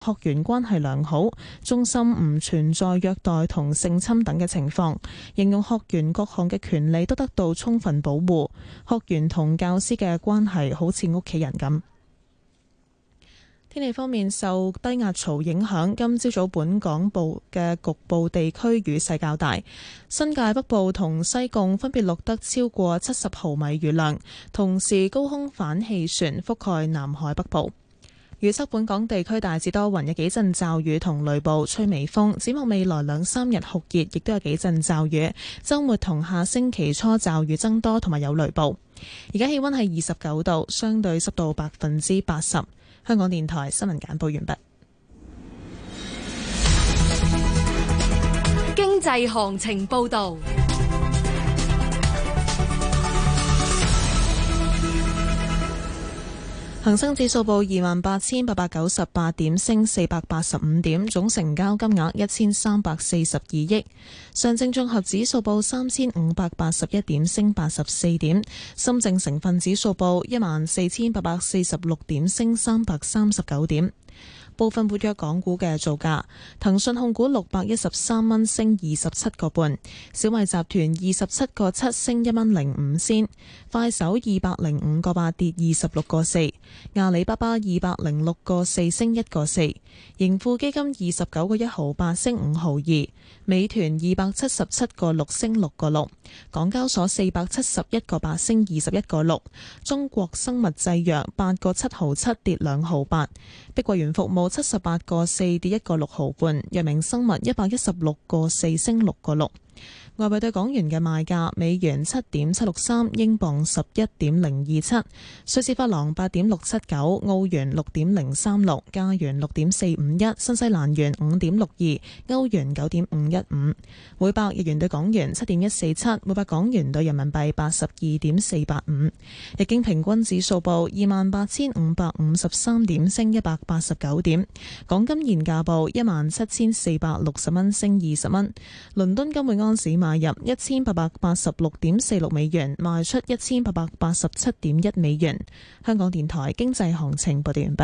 學員關係良好，中心唔存在虐待同性侵等嘅情況，形容學員各項嘅權利都得到充分保護，學員同教師嘅關係好似屋企人咁。天氣方面，受低壓槽影響，今朝早本港部嘅局部地區雨勢較大，新界北部同西貢分別錄得超過70毫米雨量，同時高空反氣旋覆蓋南海北部。預測本港地區大致多雲，有幾陣驟雨同雷暴，吹微風。展望未來2-3日酷熱，亦都有幾陣驟雨。週末同下星期初驟雨增多，同埋有雷暴。而家氣溫係29度，相對濕度80%。香港電台新聞簡報完畢。 經濟行情報道。 恒生指數報28,898點，升485點，總成交金額1342億。上證綜合指數報3581點，升84點。深證成分指數報14,846點，升339點。部分活躍港股嘅造價：騰訊控股613蚊，升27個半；小米集團27個7，升1蚊05仙；快手205個8，跌26個4；阿里巴巴206個4，升1個4；盈富基金29個1毫8，升5毫2；美團277個6，升6個6；港交所471個8，升21個6；中國生物製藥8個7毫7，跌2毫8；碧桂園服務78個4，跌1個6毫半；藥明生物116個4，升6個6。外幣對港元嘅賣價：美元7.763，英鎊11.027，瑞士法郎8.679，澳元6.036，加元6.451，新西蘭元5.62，歐元9.515，每百日元對港元7.147，每百港元對人民幣82.485。日經平均指數報28,553點，升189點。港金現價報17,460蚊，升20蚊。倫敦金每盎司買入1886.46美元，賣出1887.1美元。香港電台經濟行情報道完畢。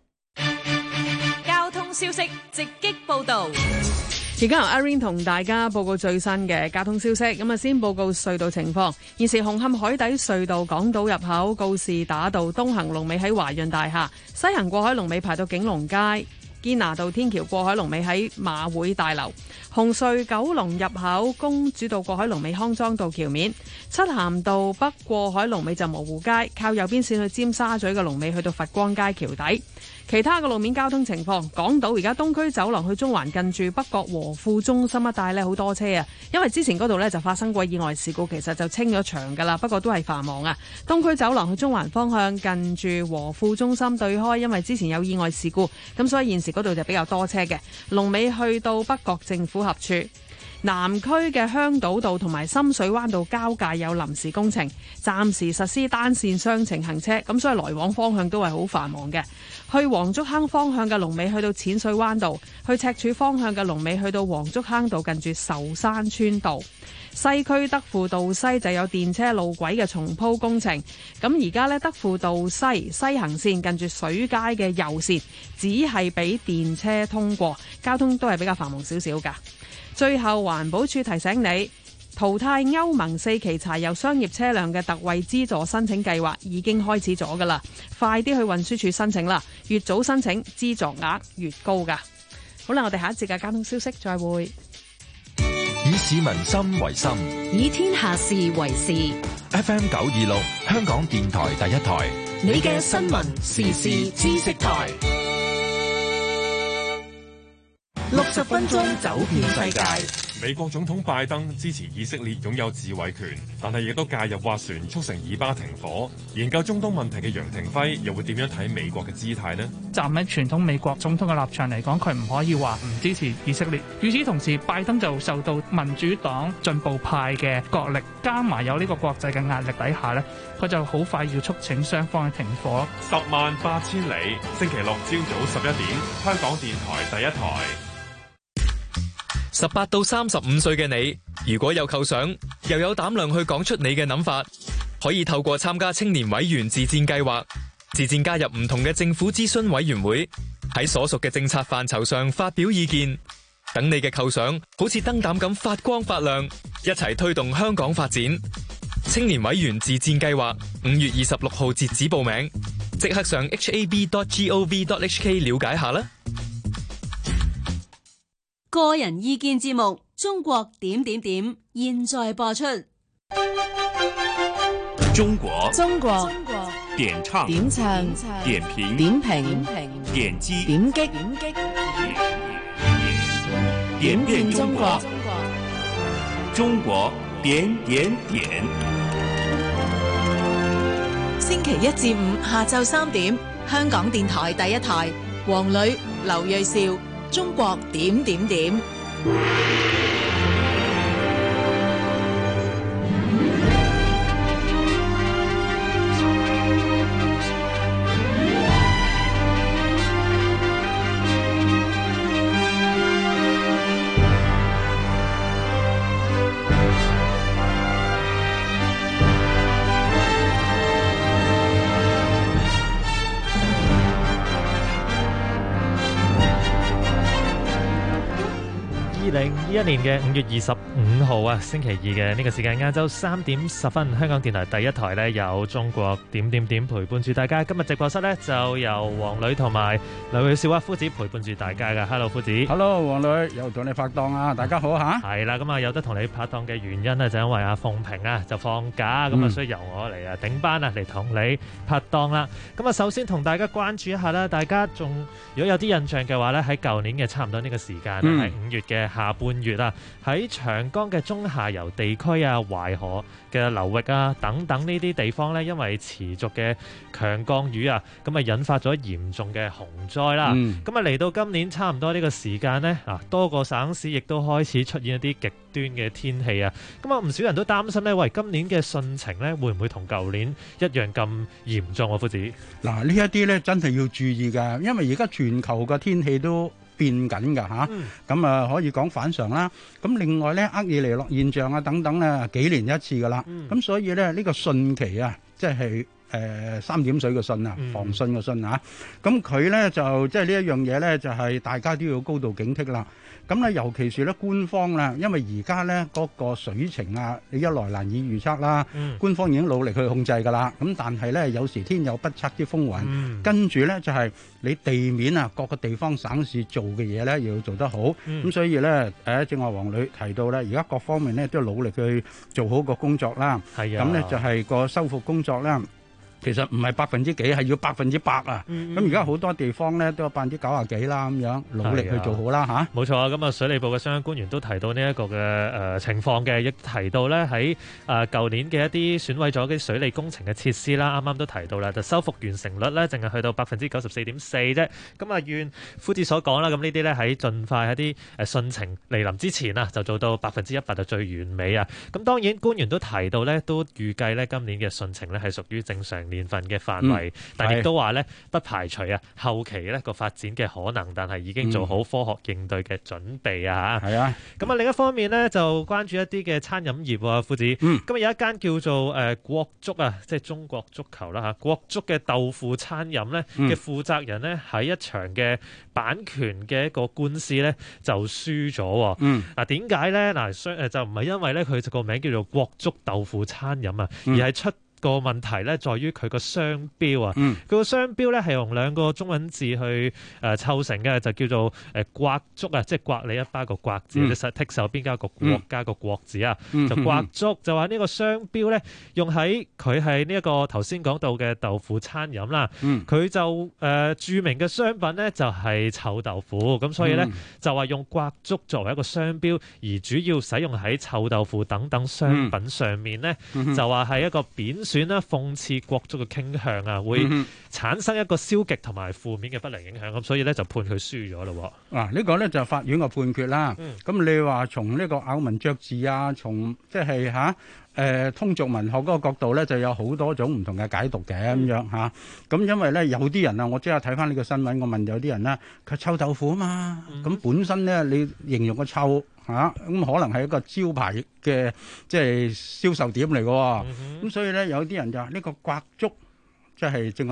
交通消息直擊報道。 而家由阿 Rain 同大家報告最新嘅交通消息。咁啊，先報告隧道情況。現時紅磡海底隧道港島入口告士打道東行龍尾喺華潤大廈，西行過海龍尾排到景隆街。堅拿道天橋過海龍尾喺馬會大樓，紅隧九龍入口公主道過海龍尾康莊道橋面，漆咸道北過海龍尾就蕪湖街，靠右邊線去尖沙咀嘅龍尾去到佛光街橋底。其他嘅路面交通情況，港島而家東區走廊去中環近住北角和富中心一帶呢，好多車啊，因為之前嗰度呢就發生過意外事故，其實就清咗場噶啦，不過都係繁忙啊。東區走廊去中環方向近住和富中心對開，因為之前有意外事故，咁所以現時嗰度就比較多車嘅。龍尾去到北角政府合署。南區嘅香島道同埋深水灣道交界有臨時工程，暫時實施單線雙程行車，咁所以來往方向都係好繁忙嘅。去黃竹坑方向嘅龍尾去到淺水灣道，去赤柱方向嘅龍尾去到黃竹坑道近住壽山村道。西區德輔道西就有電車路軌嘅重鋪工程，咁而家呢，德輔道西行線近住水街嘅右線只係俾電車通過，交通都係比較繁忙少少㗎。最後環保署提醒你，淘汰歐盟4期柴油商業車輛嘅特惠資助申請計劃已經開始咗㗎啦，快啲去運輸署申請啦，越早申請資助額越高㗎。好啦，我哋下一節嘅交通消息再會。 以市民心為心， 以天下事為事。 FM 926，香港電台第一台， 你嘅新聞時事知識台。 60分鐘走遍世界。 美國總統拜登支持以色列擁有自衛權，但係亦都介入斡旋促成以巴停火。研究中東問題嘅楊廷輝又會點樣睇美國嘅姿態呢？ 站喺傳統美國總統嘅立場嚟講，佢唔可以話唔支持以色列。與此同時，拜登就受到民主黨進步派嘅角力，加埋有呢個國際嘅壓力底下呢，佢就好快要促請雙方嘅停火。 108000里，星期六朝早11點，香港電台第一台。 18到35歲嘅你，如果有構想，又有膽量去講出你嘅諗法，可以透過參加青年委員自薦計劃，自薦加入唔同嘅政府諮詢委員會， 喺所屬嘅政策範疇上發表意見，等你嘅構想好似燈膽咁發光發亮，一齊推動香港發展。青年委員自薦計劃5月26號截止報名，即刻上 hab.gov.hk 了解下啦。 個人意見節目《中國點點點》現在播出。 中國點唱點評點擊點變中國中國點點點。 星期一至五下晝3點，香港電台第一台，黃磊、劉銳紹，中國點點點。 2021年嘅5月25號啊，星期二嘅呢個時間，晏晝3點10分，香港電台第一台呢有中國點點點陪伴住大家。今日直播室呢就由黃磊同埋劉銳紹夫子陪伴住大家嘅。Hello， 夫子。 Hello， 黃磊又同你拍檔啊！大家好吓。 係啦，咁啊有得同你拍檔嘅原因呢，就因為阿鳳萍啊就放假，咁啊所以由我嚟啊頂班啊嚟同你拍檔啦。咁啊首先同大家關注一下啦，大家仲如果有啲印象嘅話呢，喺舊年嘅差唔多呢個時間喺5月嘅下半月啊，喺長江嘅中下游地區啊、淮河嘅流域啊等等呢啲地方呢，因為持續嘅強降雨啊，咁啊引發咗嚴重嘅洪災啦。咁啊嚟到今年差唔多呢個時間呢，多個省市亦都開始出現一啲極端嘅天氣啊。咁啊唔少人都擔心呢，喂，今年嘅汛情呢會唔會同舊年一樣咁嚴重啊？夫子， 嗱呢一啲呢真係要注意㗎，因為而家全球嘅天氣都變緊㗎嚇，咁啊可以講反常啦。咁另外咧，厄爾尼諾現象啊等等咧，幾年一次㗎啦。咁所以咧，呢個汛期啊，即係三點水嘅汛啊，防汛嘅汛啊。咁佢咧就即係呢一樣嘢咧，就係大家都要高度警惕啦。咁咧，尤其是咧官方啦，因為而家咧嗰個水情啊，你一來難以預測啦，官方已經努力去控制㗎啦。咁但係咧，有時天有不測之風雲，跟住咧就係你地面啊，各個地方省市做嘅嘢咧，要做得好。咁所以咧，正話黃磊提到咧，而家各方面咧都努力去做好個工作啦。係啊，咁咧就係個修復工作啦。其實唔係%幾，係要100%啊！咁而家好多地方咧都有90%幾啦，咁樣努力去做好啦嚇。 冇錯啊！咁啊，水利部嘅相關官員都提到呢一個嘅情況嘅，亦提到咧喺舊年嘅一啲損毀咗啲水利工程嘅設施啦，啱啱都提到啦，就修復完成率咧淨係去到94.4%啫。咁啊，願夫子所講啦，咁呢啲咧喺盡快喺啲汛情嚟臨之前啊，就做到100%就最完美啊！咁當然官員都提到咧，都預計咧今年嘅汛情咧係屬於正常年份嘅範圍，但亦都話咧不排除啊後期咧個發展嘅可能，但係已經做好科學應對嘅準備啊嚇。係啊，咁啊另一方面咧就關注一啲嘅餐飲業啊，夫子。今日有一間叫做國足啊，即係中國足球啦嚇，國足嘅豆腐餐飲咧嘅負責人咧喺一場嘅版權嘅一個官司咧就輸咗。嗱點解咧？嗱就唔係因為咧佢個名叫做國足豆腐餐飲啊，而係出個問題咧，在於佢個商標啊。佢個商標咧係用2個中文字去湊成嘅，就叫做國足啊，即係刮你一巴個刮字，即係剔手邊加個國加個國字啊，就國足。就話呢個商標咧用喺佢係呢一個頭先講到嘅豆腐餐飲啦。佢就著名嘅商品咧就係臭豆腐，咁所以咧就話用國足作為一個商標，而主要使用喺臭豆腐等等商品上面咧，就話係一個貶選啦，諷刺國足嘅傾向啊，會產生一個消極同埋負面嘅不良影響，咁所以咧就判佢輸咗咯。 呢個咧就係法院嘅判決啦。咁你話從呢個咬文嚼字啊，從即係通俗文學嗰個角度咧，就有好多種唔同嘅解讀嘅咁樣嚇。咁因為咧有啲人啊，我即刻睇翻呢個新聞，我問有啲人咧，佢臭豆腐啊嘛，咁本身咧你形容個臭咁可能係一個招牌嘅即係銷售點嚟嘅。咁所以咧有啲人就話呢個國足即係正話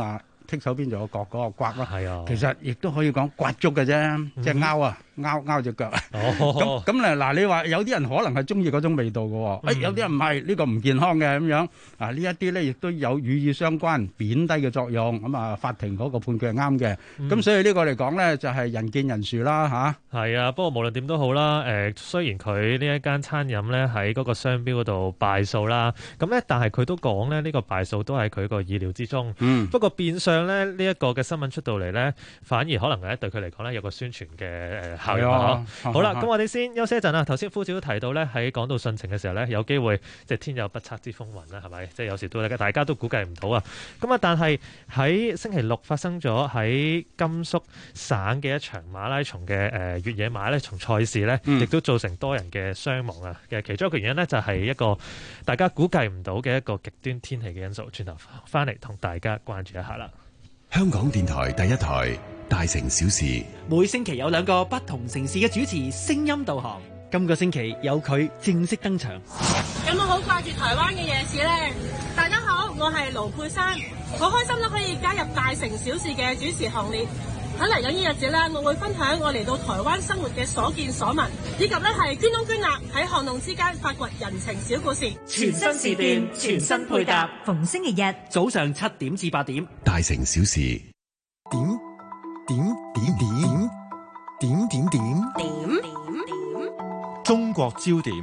剔手邊仲有角嗰個刮咯。 係啊， 其實亦都可以講刮足嘅啫，即係拗啊，拗隻腳啊。咁嗱，你話有啲人可能係中意嗰種味道嘅喎，有啲人唔係，呢個唔健康嘅咁樣啊。呢一啲咧亦都有語意相關貶低嘅作用。咁啊，法庭嗰個判決係啱嘅。咁所以呢個嚟講咧，就係人見人殊啦嚇。 係啊，不過無論點都好啦，雖然佢呢一間餐飲咧喺嗰個商標嗰度敗訴啦，咁咧但係佢都講咧呢個敗訴都喺佢個意料之中。不過變相咧呢一個嘅新聞出到嚟咧，反而可能係對佢嚟講咧有個宣傳嘅效應啦。好啦，咁我哋先休息一陣啦。頭先夫子都提到咧，喺講到汛情嘅時候咧，有機會即係天有不測之風雲啦，係咪？即係有時都大家都估計唔到啊。咁啊，但係喺星期六發生咗喺甘肅省嘅一場馬拉松嘅越野馬拉松賽事咧，亦都造成多人嘅傷亡啊。嘅其中一個原因咧，就係一個大家估計唔到嘅一個極端天氣嘅因素。轉頭翻嚟同大家關注一下啦。 香港電台第一台大城小事， 每星期有2個不同城市嘅主持聲音導航。今個星期有佢正式登場。 有冇好掛住台灣嘅夜市呢？大家好，我係盧佩珊，好開心都可以加入大城小事嘅主持行列。喺嚟緊呢日子咧，我會分享我嚟到台灣生活嘅所見所聞，以及咧係捐窿捐罅喺巷弄之間發掘人情小故事。 全新時段，全新配搭， 逢星期日早上7點至8點。 大城小事，點，中國焦點。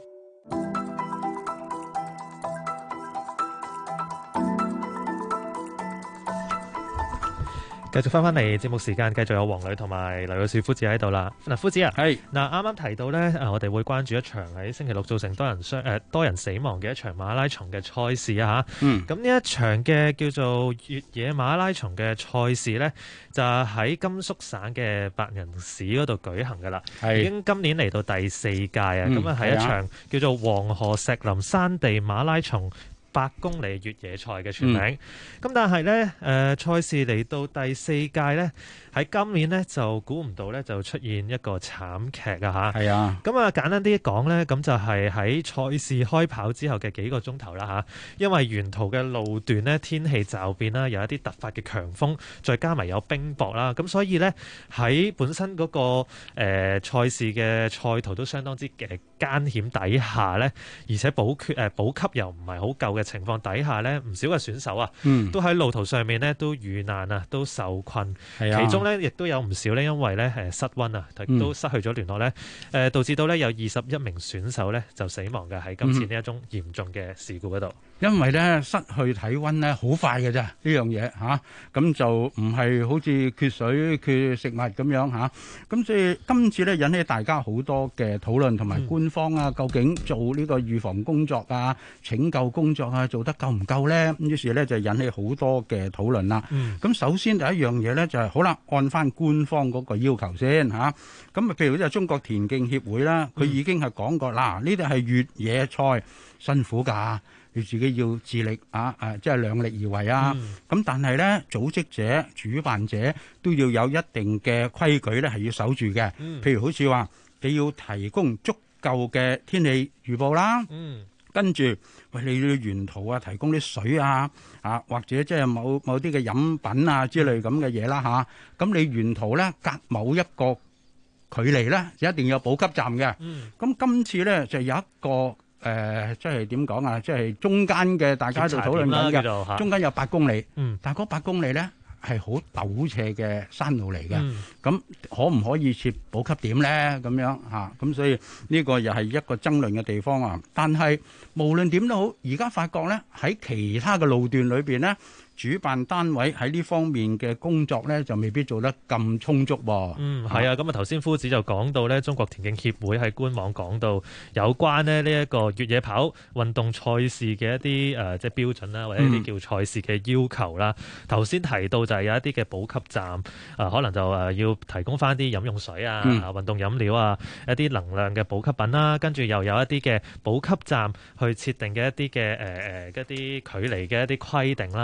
繼續翻嚟節目時間，繼續有黃女同埋劉女士夫子喺度啦。嗱，夫子啊，係嗱，啱啱提到咧，我哋會關注一場喺星期六造成多人死亡嘅一場馬拉松嘅賽事啊嚇。咁呢一場嘅叫做越野馬拉松嘅賽事咧，就喺甘肅省嘅白銀市嗰度舉行㗎啦。已經今年嚟到第4屆啊。咁啊係一場叫做黃河石林山地馬拉松8公里越野賽嘅全名。咁但係咧，賽事嚟到第4屆咧，喺今年咧就估唔到咧就出現一個慘劇啊嚇。係啊。咁啊簡單啲講咧，咁就係喺賽事開跑之後嘅幾個鐘頭啦嚇，因為沿途嘅路段咧天氣驟變啦，有一啲突發嘅強風，再加埋有冰雹啦，咁所以咧喺本身嗰個賽事嘅賽途都相當之艱險底下咧，而且補給又唔係好夠嘅情況底下咧，唔少嘅選手啊，都喺路途上面咧都遇難啊，都受困。其中咧亦都有唔少咧，因為咧失溫啊，都失去咗聯絡咧，導致到咧有21名選手咧就死亡嘅喺今次呢一宗嚴重嘅事故嗰度。 因為咧失去體溫咧好快嘅啫，呢樣嘢嚇，咁就唔係好似缺水缺食物咁樣嚇，咁所以今次咧引起大家好多嘅討論，同埋官方啊究竟做呢個預防工作啊、拯救工作啊做得夠唔夠咧？咁於是咧就引起好多嘅討論啦。咁首先第一樣嘢咧就係好啦，按翻官方嗰個要求先嚇。咁譬如好似中國田徑協會啦，佢已經係講過嗱，呢啲係越野賽，辛苦㗎。你自己要自力即係量力而為啊！咁但係咧，組織者、主辦者都要有一定嘅規矩咧，係要守住嘅。譬如好似話，你要提供足夠嘅天氣預報啦。跟住，喂，你要沿途提供啲水啊，或者即係某啲嘅飲品啊之類咁嘅嘢啦嚇。咁你沿途咧隔某一個距離咧，就一定有補給站嘅。咁今次咧就有一個。即係點講啊？即係中間嘅大家喺度討論緊嘅，中間有8公里，但係嗰8公里咧係好陡斜嘅山路嚟嘅。咁可唔可以設補給點咧？咁樣嚇，咁所以呢個又係一個爭論嘅地方啊。但係無論點都好，而家發覺咧喺其他嘅路段裏邊咧，主辦單位喺呢方面嘅工作咧就未必做得咁充足喎。 係啊，咁啊頭先夫子就講到咧，中國田徑協會喺官網講到有關咧呢一個越野跑運動賽事嘅一啲即係標準啦，或者一啲叫賽事嘅要求啦。頭先提到就係有一啲嘅補給站可能就要提供翻啲飲用水啊、運動飲料啊、一啲能量嘅補給品啦，跟住又有一啲嘅補給站去設定嘅一啲嘅一啲距離嘅一啲規定啦。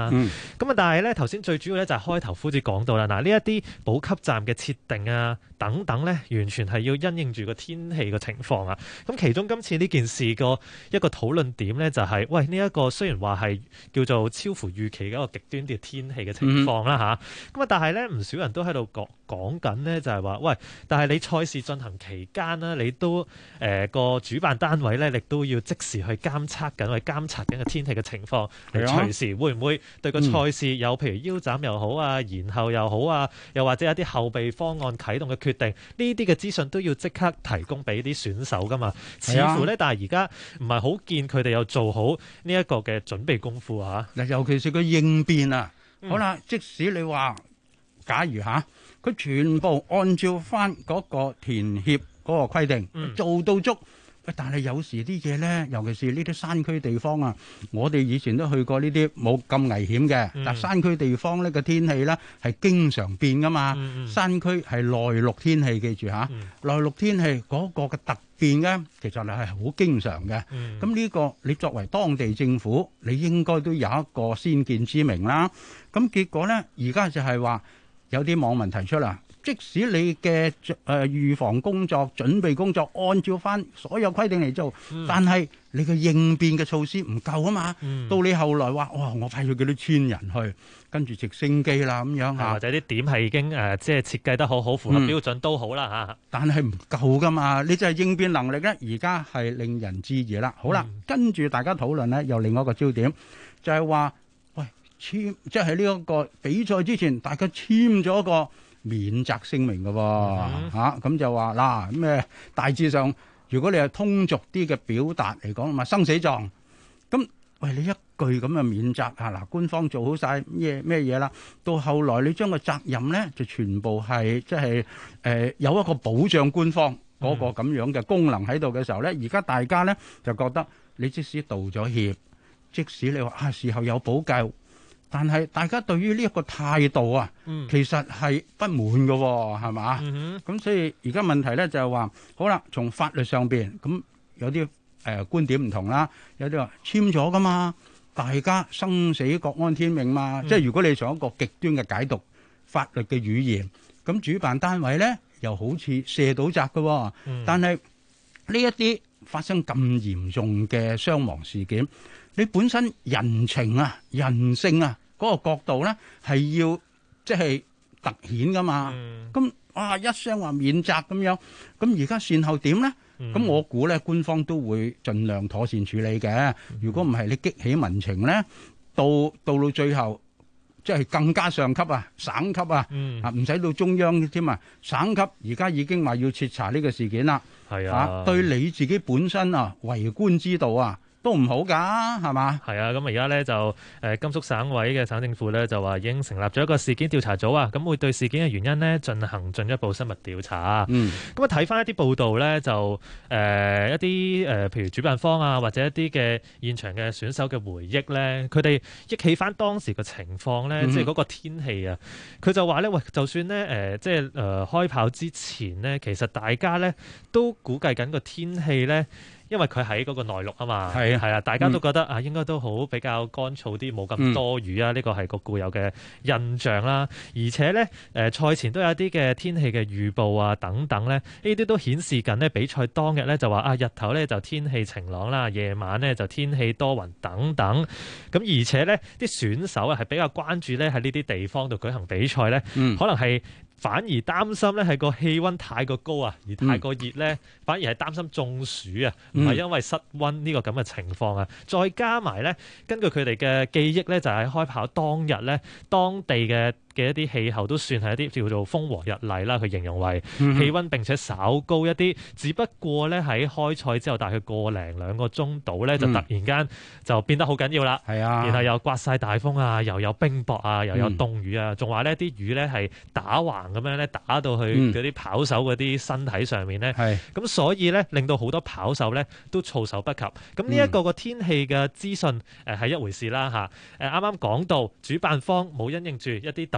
咁啊，但係咧頭先最主要咧就係開頭夫子講到啦，嗱呢一啲補給站嘅設定啊等等咧，完全係要因應住個天氣嘅情況啊。咁其中今次呢件事個一個討論點咧就係，喂呢一個雖然話係叫做超乎預期嘅一個極端嘅天氣嘅情況啦嚇，咁啊但係咧唔少人都喺度講緊呢，就係話，喂，但係你賽事進行期間呢，你都個主辦單位咧，亦都要即時去監測緊個天氣嘅情況，嚟隨時會唔會對個賽事有譬如腰斬又好啊、延後又好啊，又或者有啲後備方案啟動嘅決定，呢啲嘅資訊都要即刻提供俾啲選手噶嘛。似乎咧，但係而家唔係好見佢哋有做好呢一個嘅準備功夫啊。嗱， 尤其是個應變啊。好啦，即使你話，假如佢全部按照翻嗰個田協嗰個規定做到足，但係有時啲嘢咧，尤其是呢啲山區地方啊，我哋以前都去過呢啲冇咁危險嘅，但山區地方咧個天氣咧係經常變噶嘛。山區係內陸天氣，記住嚇，內陸天氣嗰個嘅突變咧，其實係好經常嘅。咁呢個你作為當地政府，你應該都有一個先見之明啦。咁結果咧，而家就係話，有啲網民提出啦，即使你嘅預防工作、準備工作按照翻所有規定嚟做，但係你嘅應變嘅措施唔夠啊嘛。到你後來話，哇，我派咗幾多千人去，跟住直升機啦咁樣嚇， 或者啲點係已經即係設計得好好，符合標準都好啦嚇。 但係唔夠噶嘛，你就係應變能力咧，而家係令人質疑啦。好啦，跟住大家討論咧，又另外一個焦點就係話，簽即係呢一個比賽之前，大家簽咗一個免責聲明嘅喎，咁就話嗱咩大致上，如果你係通俗啲嘅表達嚟講，咪生死狀。咁喂，你一句咁嘅免責嗱，官方做好晒咩嘢啦，到後來你將個責任咧就全部係即係有一個保障官方嗰個咁樣嘅功能喺度嘅時候咧，而家大家咧就覺得你即使道咗歉，即使你話事後有補救。但係大家對於呢一個態度啊，其實係不滿嘅，係嘛？咁所以而家問題咧就係話，好啦，從法律上邊咁有啲觀點唔同啦，有啲話簽咗噶嘛，大家生死各安天命嘛。即係如果你從一個極端嘅解讀法律嘅語言，咁主辦單位咧又好似卸到責嘅，但係呢一啲發生咁嚴重嘅傷亡事件，你本身人情啊、人性啊，嗰個角度咧係要即係突顯噶嘛。咁一聲話免責咁樣，咁而家善後點咧？咁我估咧官方都會盡量妥善處理嘅。如果唔係你激起民情咧，到最後即係更加上級啊、省級啊，唔使到中央添啊，省級而家已經話要徹查呢個事件啦。係啊，對你自己本身啊為官之道啊，都唔好㗎，係嘛？ 係啊，咁而家咧就甘肅省委嘅省政府咧就話已經成立咗一個事件調查組啊，咁會對事件嘅原因呢進行進一步深入調查。咁啊睇翻一啲報道咧，就一啲譬如主辦方啊，或者一啲嘅現場嘅選手嘅回憶咧，佢哋憶起翻當時嘅情況咧，即係嗰個天氣啊，佢就話咧，喂，就算咧即係開跑之前呢，其實大家咧都估計緊個天氣咧。因為佢喺嗰個內陸啊嘛，係啊，大家都覺得應該都好比較乾燥啲，冇咁多雨啊，呢個係個固有嘅印象啦。而且咧，賽前都有一啲嘅天氣嘅預報啊，等等咧，呢啲都顯示緊呢比賽當日咧就話日頭咧就天氣晴朗啦，夜晚咧就天氣多雲等等。咁而且咧，啲選手係比較關注咧喺呢啲地方度舉行比賽咧，可能係。反而擔心咧係個氣温太過高啊，而太過熱咧，反而係擔心中暑啊，唔係因為失温呢個咁嘅情況啊。再加埋咧，根據佢哋嘅記憶咧，就係開跑當日咧，當地嘅一啲氣候都算係一啲叫做風和日麗啦。佢形容為氣温並且稍高一啲，只不過咧喺開賽之後大概個零兩個鐘度咧，就突然間就變得好緊要啦。係啊，然後又刮晒大風啊，又有冰雹啊，又有凍雨啊，仲話呢啲雨咧係打橫咁樣咧打到去嗰啲跑手嗰啲身體上面咧，咁所以咧令到好多跑手咧都措手不及。咁呢一個天氣嘅資訊係一回事啦嚇。啱啱講到主辦方冇因應住一啲特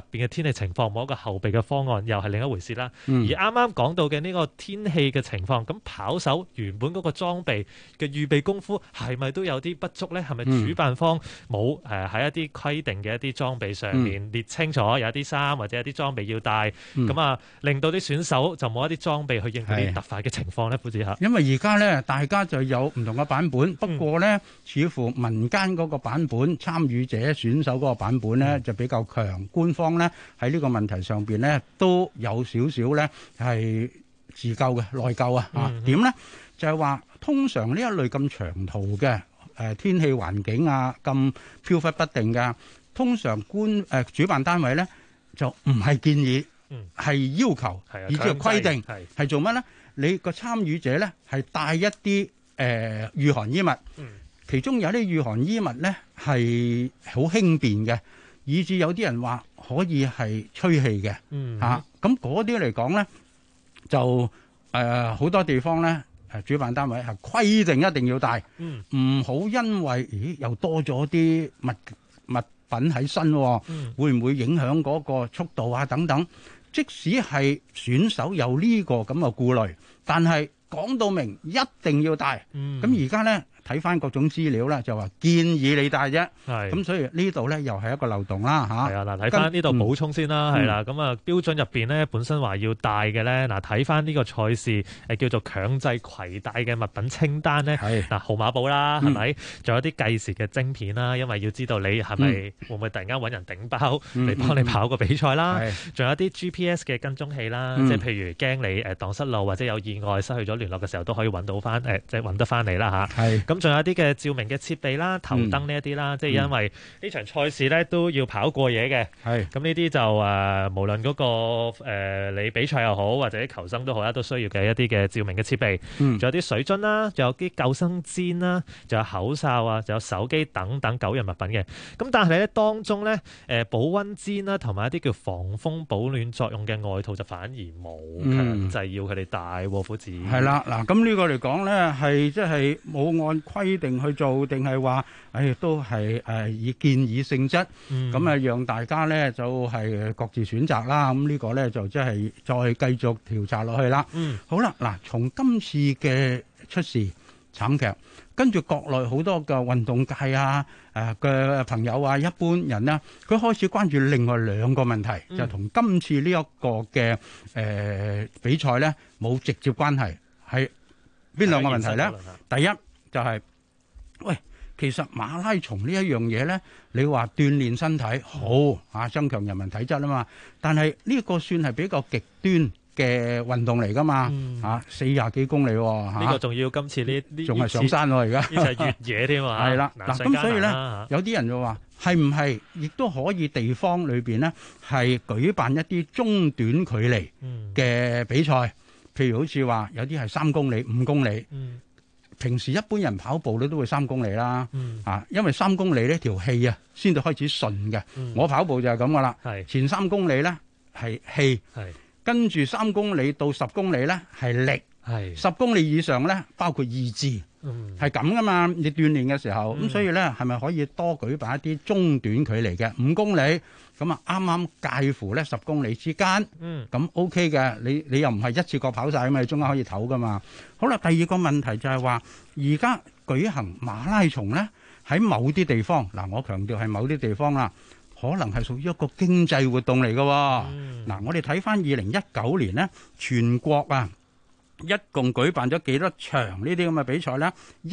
邊嘅天氣情況，冇一個後備嘅方案，又係另一回事啦。而啱啱講到嘅呢個天氣嘅情況，咁跑手原本嗰個裝備嘅預備功夫係咪都有啲不足呢？係咪主辦方冇喺一啲規定嘅一啲裝備上面列清楚，有啲衫或者有啲裝備要帶，咁令到啲選手就冇一啲裝備去應對啲突發嘅情況呢？夫子嚇。 因為而家咧，大家就有唔同嘅版本，不過咧，似乎民間嗰個版本、參與者選手嗰個版本咧就比較強。官方咧喺呢個問題上邊咧都有少少咧係自救嘅內疚啊！點咧就係話，通常呢一類咁長途嘅天氣環境啊，咁飄忽不定嘅，通常主辦單位咧就唔係建議，係要求，以至係規定，係做乜咧？你個參與者咧係帶一啲御寒衣物，其中有啲御寒衣物咧係好輕便嘅，以至有啲人話可以係吹氣嘅嚇。咁嗰啲嚟講咧，就好多地方咧主辦單位係規定一定要帶，唔好因為又多咗啲物品喺身，會唔會影響嗰個速度啊等等？即使係選手有呢個咁嘅顧慮，但係講到明一定要帶。咁而家咧睇翻各種資料咧，就話建議你帶啫。咁所以呢度咧又係一個漏洞啦嚇。 係啊，嗱睇翻呢度補充先啦，係啦。咁標準入邊咧本身話要帶嘅咧，睇翻呢個賽事叫做強制攜帶嘅物品清單咧，號碼簿啦，係咪？仲有啲計時嘅晶片啦，因為要知道你係咪會唔會突然間揾人頂包嚟幫你跑個比賽啦。仲有啲 GPS 嘅跟蹤器啦，即係譬如驚你蕩失路或者有意外失去咗聯絡嘅時候，都可以揾到翻即係揾得翻嚟啦嚇。咁仲有啲嘅照明嘅設備啦、頭燈呢一啲啦，即係因為呢場賽事咧都要跑過夜嘅。咁呢啲就無論嗰個你比賽又好或者求生都好啦，都需要嘅一啲嘅照明嘅設備。仲有啲水樽啦，仲有啲救生氈啦，仲有口罩啊，仲有手機等等9樣物品嘅。咁但係咧當中咧保溫氈啦，同埋一啲叫防風保暖作用嘅外套就反而冇強制要佢哋帶喎，夫子。 係啦，嗱咁呢個嚟講咧係即係冇按規定去做，定係話都係以建議性質，咁讓大家咧就係各自選擇啦。咁呢個咧就即係再繼續調查落去啦。好啦，嗱，從今次嘅出事慘劇，跟住國內好多嘅運動界啊嘅朋友啊，一般人咧，佢開始關注另外2個問題，就同今次呢一個嘅比賽咧冇直接關係，係邊2個問題咧？第一就係喂，其實馬拉松呢一樣嘢咧，你話鍛鍊身體好啊，增強人民體質啊嘛，但係呢個算係比較極端嘅運動嚟㗎嘛，40幾公里喎， 呢個仲要今次呢仲係上山喎，而家呢就係越野添啊。 係啦，嗱咁所以咧，有啲人就話係唔係亦都可以地方裏邊咧係舉辦一啲中短距離嘅比賽，譬如好似話有啲係3公里、5公里。平時一般人跑步咧都會3公里啦，因為3公里呢條氣啊先至開始順嘅。我跑步就係咁噶啦，前3公里咧係氣，跟住3公里到10公里咧係力，10公里以上咧包括意志，係咁噶嘛。你鍛鍊嘅時候，咁所以咧係咪可以多舉辦一啲中短距離嘅5公里？咁啊啱啱介乎咧10公里之間，咁 OK 嘅。你又唔係一次過跑晒啊嘛，你中間可以唞噶嘛。好啦，第2個問題就係話，而家舉行馬拉松咧，喺某啲地方，嗱我強調係某啲地方啦，可能係屬於一個經濟活動嚟嘅。嗱，我哋睇翻2019年咧，全國啊一共舉辦咗幾多場呢啲咁嘅比賽咧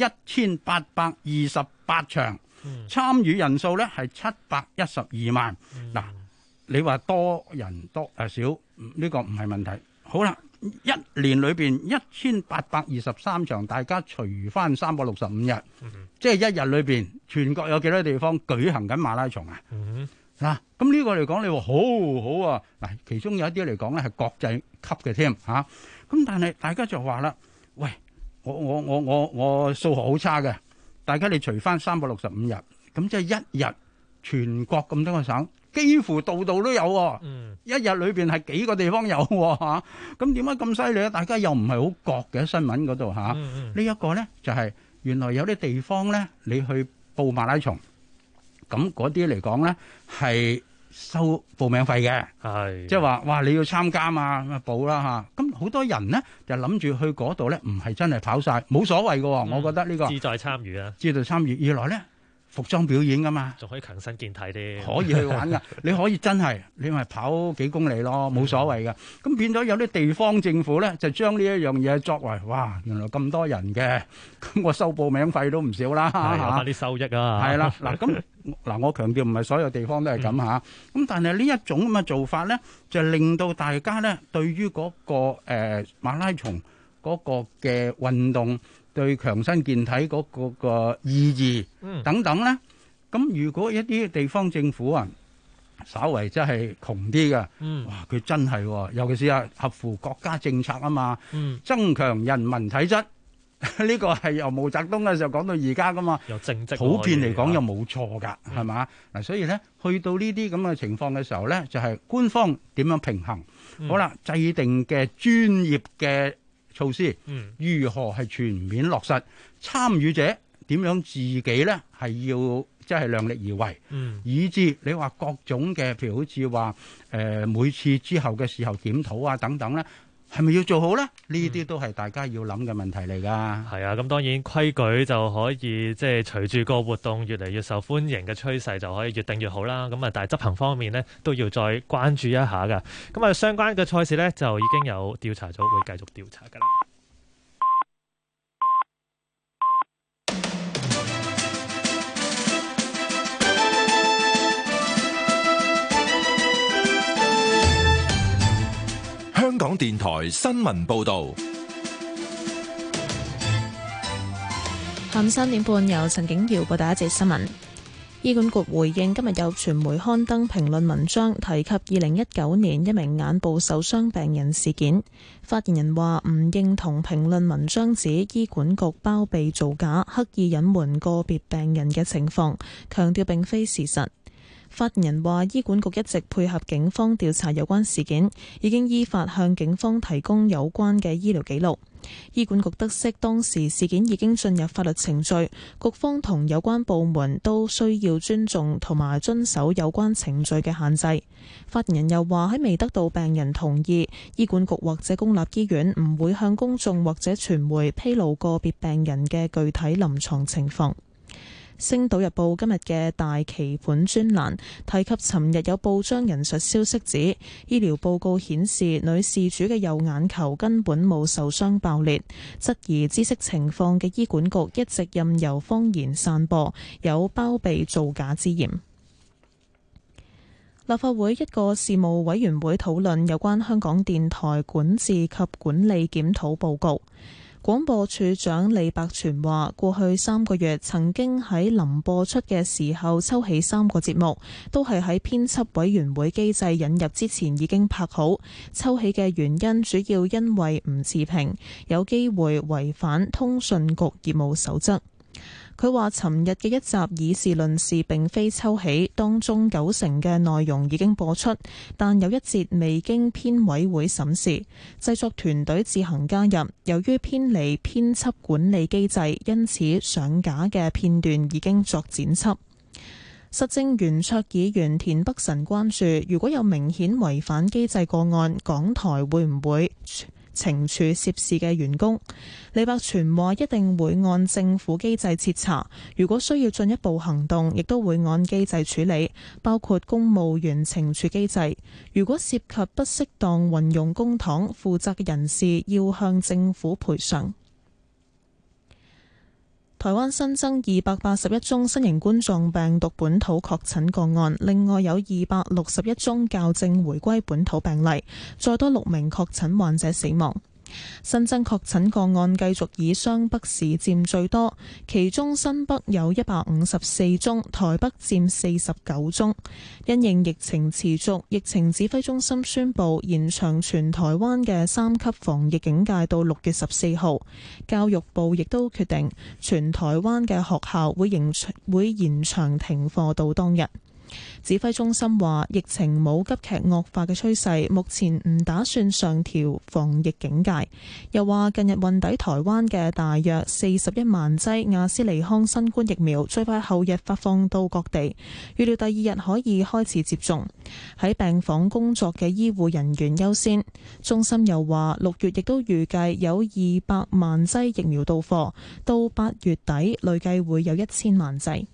？1828場。參與人數咧係712萬。嗱，你話多人多少呢個唔係問題。好啦，一年裏邊1823場，大家除翻365日，即係一日裏邊全國有幾多地方舉行緊馬拉松啊？嗱，咁呢個嚟講，你話好啊。嗱，其中有一啲嚟講咧係國際級嘅添嚇。咁但係大家就話啦，喂，我數學好差嘅。大家你除翻365日，咁即係一日全國咁多個省，幾乎度度都有。一日裏邊係幾個地方有嚇，咁點解咁犀利咧？大家又唔係好覺嘅新聞嗰度嚇。呢一個咧就係原來有啲地方咧，你去報馬拉松，咁嗰啲嚟講咧係收報名費嘅， 係即係話哇你要參加嘛，咁報啦嚇。咁好多人呢，就諗住去嗰度咧，唔係真係跑晒，冇所謂嘅喎。我覺得呢個志在參與啊， 志在參與。二來咧，服裝表演噶嘛， 仲可以強身健體啲， 可以去玩噶。你可以真係你咪跑幾公里咯，冇所謂嘅。咁變咗有啲地方政府咧，就將呢一樣嘢作為哇，原來咁多人嘅，咁我收報名費都唔少啦， 有翻啲收益啊。 係啦，嗱咁嗱，我強調唔係所有地方都係咁嚇。咁但係呢一種咁嘅做法咧，就令到大家咧對於嗰個馬拉松嗰個嘅運動，對強身健體嗰個意義等等咧，咁如果一啲地方政府啊，稍為真係窮啲嘅，哇！佢真係，尤其是啊合乎國家政策啊嘛，增強人民體質，呢個係由毛澤東嘅時候講到而家噶嘛， 有政績普遍嚟講又冇錯㗎，係嘛？嗱，所以咧去到呢啲咁嘅情況嘅時候咧，就係官方點樣平衡？好啦，制定嘅專業嘅措施如何係全面落實？參與者點樣自己呢係要即係量力而為，以至你話各種嘅譬如好似話每次之後嘅時候檢討啊等等呢，係咪要做好呢？呢啲都係大家要諗嘅問題嚟㗎。 係啊，咁當然規矩就可以即係隨住個活動越嚟越受歡迎嘅趨勢，就可以越定越好啦。咁啊，但係執行方面呢，都要再關注一下㗎。咁啊，相關嘅賽事呢，就已經有調查組會繼續調查㗎啦。 香港電台新聞報導， 下午3點半由陳景瑤報道一節新聞。醫管局回應今日有傳媒刊登評論文章，提及2019年一名眼部受傷病人事件。發言人話唔認同評論文章指醫管局包庇造假，刻意隱瞞個別病人嘅情況，強調並非事實。發言人話醫管局一直配合警方調查有關事件，已經依法向警方提供有關嘅醫療記錄。醫管局得悉當時事件已經進入法律程序，局方同有關部門都需要尊重同埋遵守有關程序嘅限制。發言人又話喺未得到病人同意，醫管局或者公立醫院唔會向公眾或者傳媒披露個別病人嘅具體臨床情況。星島日報今日嘅大棋盤專欄提及，尋日有報章引述消息指，醫療報告顯示女事主嘅右眼球根本冇受傷爆裂，質疑知悉情況嘅醫管局一直任由謊言散播，有包庇造假之嫌。立法會一個事務委員會討論有關香港電台管治及管理檢討報告。廣播處長李百全話，過去3個月曾經喺臨播出嘅時候抽起3個節目，都係喺編輯委員會機制引入之前已經拍好。抽起嘅原因主要因為唔持平，有機會違反通訊局業務守則。佢話尋日嘅一集以事論事並非抽起，當中90%嘅內容已經播出，但有一節未經編委會審視，製作團隊自行加入，由於偏離編輯管理機制，因此上架嘅片段已經作剪輯。實政圓桌議員田北辰關注，如果有明顯違反機制個案，港台會唔會懲處涉事嘅員工？李百全話一定會按政府機制徹查，如果需要進一步行動，亦都會按機制處理，包括公務員懲處機制。如果涉及不適當運用公帑，負責嘅人士要向政府賠償。台灣新增281宗新型冠狀病毒本土確診個案，另外有261宗校正回歸本土病例，再多6名確診患者死亡。新增確診個案繼續以雙北市佔最多，其中新北有154宗，台北佔49宗。因應疫情持續，疫情指揮中心宣布延長全台灣嘅3級防疫警戒到6月14號。教育部亦都決定全台灣嘅學校會延長停課到當日。 指揮中心話，疫情冇急劇惡化嘅趨勢，目前唔打算上調防疫警戒。又話近日運抵台灣嘅大約41萬劑亞斯利康新冠疫苗，最快後日發放到各地，預料第二日可以開始接種。喺病房工作嘅醫護人員優先。中心又話6月亦都預計有200萬劑疫苗到貨，到8月底累計會有1000萬劑。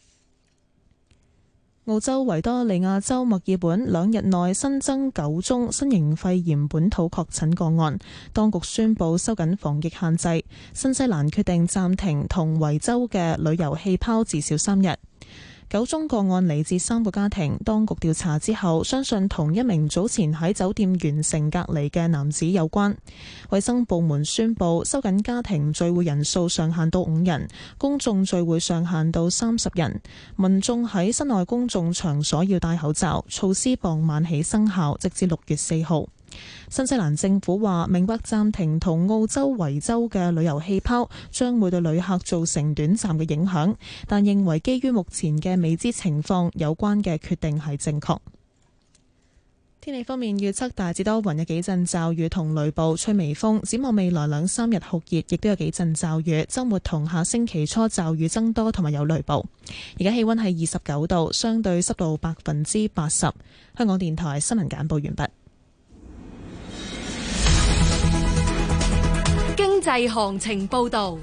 澳洲維多利亞州墨爾本2日內新增9宗新型肺炎本土確診個案，當局宣布收緊防疫限制。新西蘭決定暫停同維州嘅旅遊氣泡至少3日。9宗個案嚟自3個家庭，當局調查之後相信同一名早前喺酒店完成隔離嘅男子有關。衛生部門宣布收緊家庭聚會人數上限到5人，公眾聚會上限到30人。民眾喺室內公眾場所要戴口罩，措施傍晚起生效，直至6月4號。新西蘭政府話明白暫停同澳洲維州嘅旅遊氣泡將會對旅客造成短暫嘅影響，但認為基於目前嘅未知情況，有關嘅決定係正確。天氣方面預測大致多雲，有幾陣驟雨同雷暴，吹微風。展望未來2-3日酷熱，亦都有幾陣驟雨。週末同下星期初驟雨增多，同埋有雷暴。而家氣溫係29度，相對濕度80%。香港電台新聞簡報完畢。 經濟行情報道。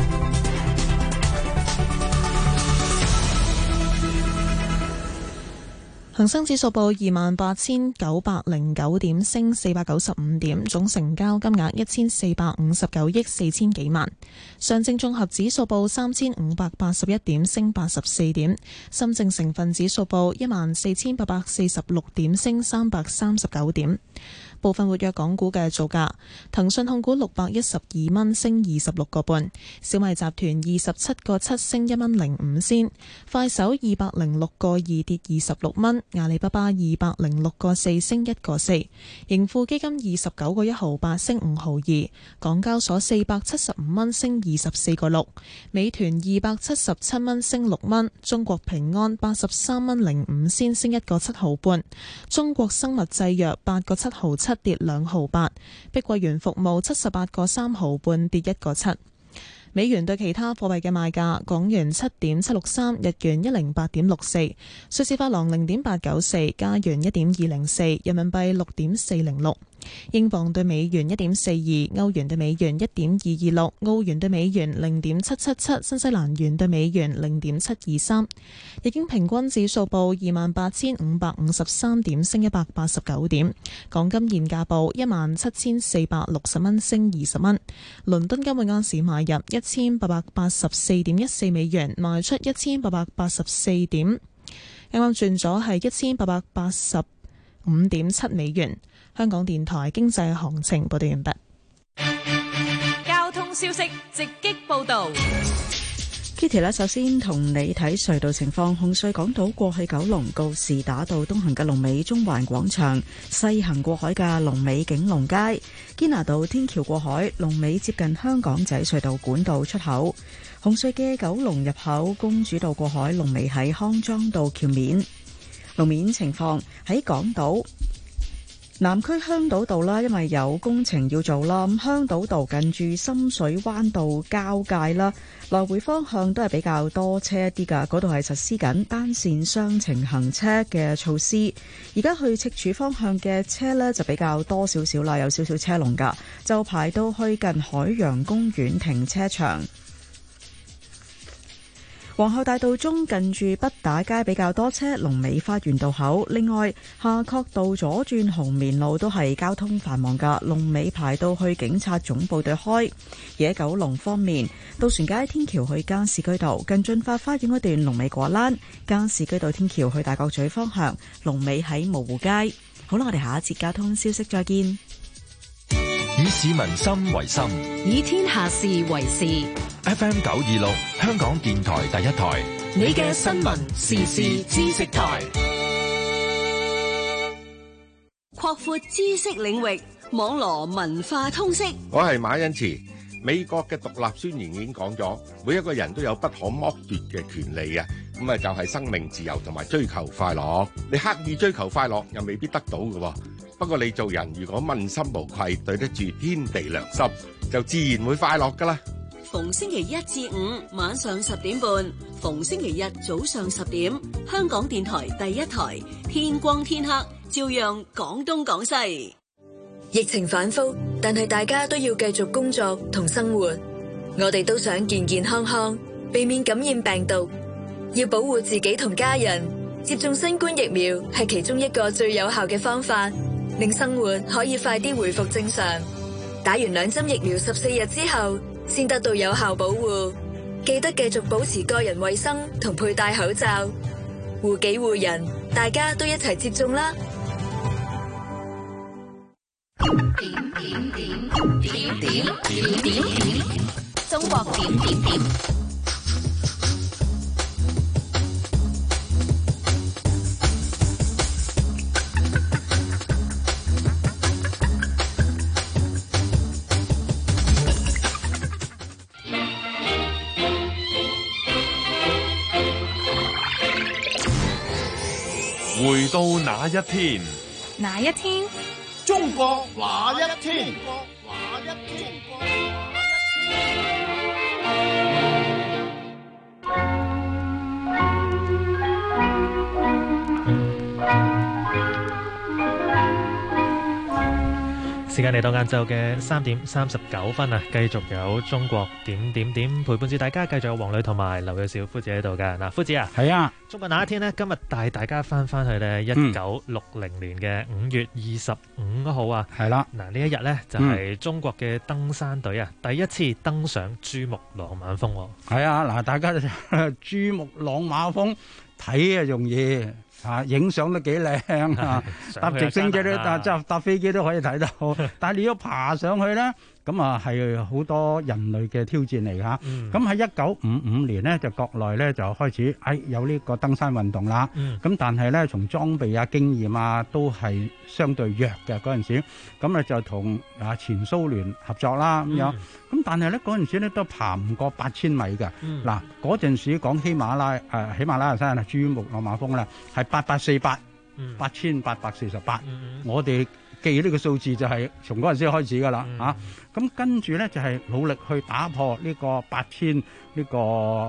恒生指數報28,909點，升495點，總成交金額1459億4千幾萬。上證綜合指數報3581點，升84點。深證成分指數報14,846點，升339點。部分活躍港股嘅造價：騰訊控股612蚊，升26個半；小米集團27個7，升1蚊05仙；快手206個2，跌26蚊；阿里巴巴206個4，升1個4；盈富基金29個1毫8，升5毫2；港交所475蚊，升24個6；美團277蚊，升6蚊；中國平安83蚊05仙，升1個7毫半；中國生物製藥8個7毫7，跌2毫8；碧桂園服務78個3毫半，跌1個7。美元對其他貨幣嘅賣價：港元7.763，日元108.64，瑞士法郎0.894，加元1.204，人民幣6.406。英鎊對美元1.42，歐元對美元1.226，澳元對美元0.777，新西蘭元對美元0.723。日經平均指數報28,553點，升189點。港金現價報17,460蚊，升20蚊。倫敦金每盎司買入1884.14美元，賣出1884點。啱啱轉咗係1885.7美元。香港電台經濟行情報道完畢。 交通消息直擊報道。 Kitty 呢，首先同你睇隧道情況。紅隧港島過去九龍告士打道東行嘅龍尾中環廣場，西行過海嘅龍尾景隆街。堅拿道天橋過海龍尾接近香港仔隧道管道出口。紅隧嘅九龍入口公主道過海龍尾喺康莊道橋面。路面情況喺港島南區香島道啦，因為有工程要做啦，咁香島道近住深水灣道交界啦，來回方向都係比較多車一啲噶，嗰度係實施緊單線雙程行車嘅措施。而家去赤柱方向嘅車呢，就比較多少少啦，有少少車龍噶，就排到去近海洋公園停車場。皇后大道中近住畢打街比較多車，龍尾花園道口。另外，夏慤道左轉紅棉路都係交通繁忙噶，龍尾排到去警察總部對開。而喺九龍方面，渡船街天橋去加士居道近駿發花園嗰段龍尾果欄，加士居道天橋去大角咀方向龍尾喺蕪湖街。好啦，我哋下一節交通消息再見。 以市民心為心， 以天下事為事。 FM 926，香港電台第一台， 你嘅新聞時事知識台， 擴闊知識領域，網羅文化通識。 我係馬恩慈。 美國嘅獨立宣言已經講咗，每一個人都有不可剝奪嘅權利嘅。咁啊，就係生命自由同埋追求快樂。你刻意追求快樂又未必得到嘅。不過你做人如果問心無愧，對得住天地良心，就自然會快樂噶啦。 逢星期一至五晚上10點半，逢星期日早上10點，香港電台第一台，天光天黑照樣講東講西。 疫情反覆，但係大家都要繼續工作同生活，我哋都想健健康康，避免感染病毒，要保護自己同家人。接種新冠疫苗係其中一個最有效嘅方法，令生活可以快啲回復正常。打完2針疫苗14日之後，先得到有效保護。記得繼續保持個人衛生同佩戴口罩，護己護人，大家都一齊接種啦！ 中國點點點。 回到那一天， 哪一天？ 中國那一天？ 時間嚟到晏晝嘅3點39分啊，繼續有中國點點點陪伴住大家，繼續有黃女同埋劉瑞小夫子喺度嘅。嗱，夫子啊， 係啊， 中國那一天呢？今日帶大家翻去呢1960年嘅5月25號啊， 係啦， 嗱呢一日呢，就係中國嘅登山隊啊第一次登上珠穆朗瑪峰。 係啊，嗱，大家珠穆朗瑪峰睇啊容易。影相都幾靚啊！搭直升機都搭飛機都可以睇到，但係你要爬上去咧，咁啊係好多人類嘅挑戰嚟㗎。咁喺1955年咧，就國內咧就開始有呢個登山運動啦。咁但係咧，從裝備啊、經驗啊都係相對弱嘅嗰陣時，咁咧就同前蘇聯合作啦咁樣。咁但係咧嗰陣時咧都爬唔過8000米嘅。嗱嗰陣時講喜馬拉雅山啊，珠穆朗瑪峰啦，係8848， 8848。我哋記呢個數字就係從嗰陣時開始㗎啦嚇。咁跟住咧就係努力去打破呢個8000呢個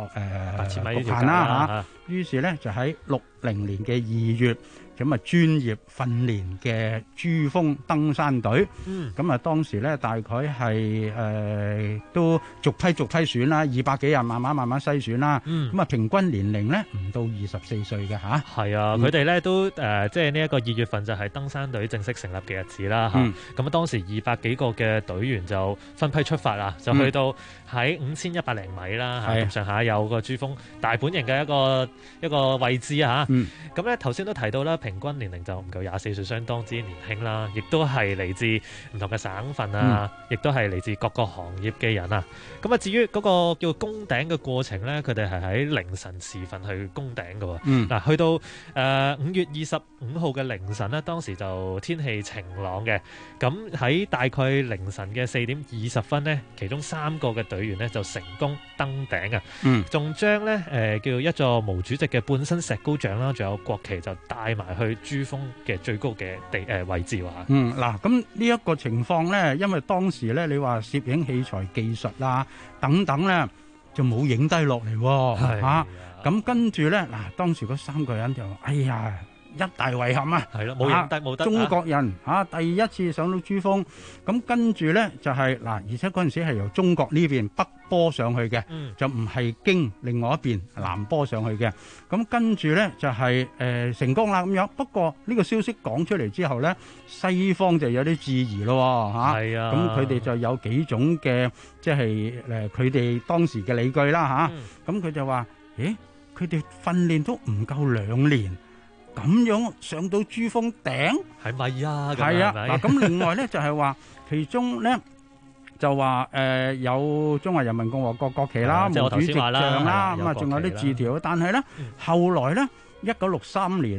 8000米局限啦嚇。於是咧就喺60年嘅2月。咁啊，專業訓練嘅珠峰登山隊，咁啊當時咧大概係都逐批選啦，200幾人慢慢篩選啦，咁啊平均年齡咧唔到24歲嘅嚇。係啊，佢哋咧都即係呢一個2月份就係登山隊正式成立嘅日子啦嚇。咁啊當時200幾個嘅隊員就分批出發啦，就去到喺5100零米啦嚇，咁上下有個珠峰大本營嘅一個位置啊嚇。咁咧頭先都提到啦。平均年齡就唔夠24歲，相當之年輕啦，亦都係嚟自唔同嘅省份啊，亦都係嚟自各個行業嘅人啊。咁啊，至於嗰個叫攻頂嘅過程咧，佢哋係喺凌晨時分去攻頂嘅。嗱，去到5月25號嘅凌晨咧，當時就天氣晴朗嘅。咁喺大概凌晨嘅4點20分咧，其中3個嘅隊員咧就成功登頂啊。仲將咧叫一座毛主席嘅半身石膏像啦，仲有國旗就帶埋去珠峰嘅最高嘅位置話。嗱，咁呢一個情況咧，因為當時咧，你話攝影器材技術啊等等咧，就冇影低落嚟嚇。咁跟住咧，嗱，當時嗰3個人就哎呀一大遺憾啊！係咯，冇影低冇得。中國人第一次上到珠峰，咁跟住咧就係嗱，而且嗰陣時係由中國呢邊北坡上去嘅，就唔係經另外一邊南坡上去嘅。咁跟住咧就係成功啦咁樣。不過呢個消息講出嚟之後咧，西方就有啲質疑咯嚇。係啊，咁佢哋就有幾種嘅即係佢哋當時嘅理據啦嚇。咁佢就話：咦，佢哋訓練都唔夠2年。咁樣上到珠峰頂係咪啊？係啊，嗱咁另外咧就係話，其中咧就話有中華人民共和國國旗啦、毛主席像啦，咁啊仲有啲字條。但係咧後來咧1963年啊，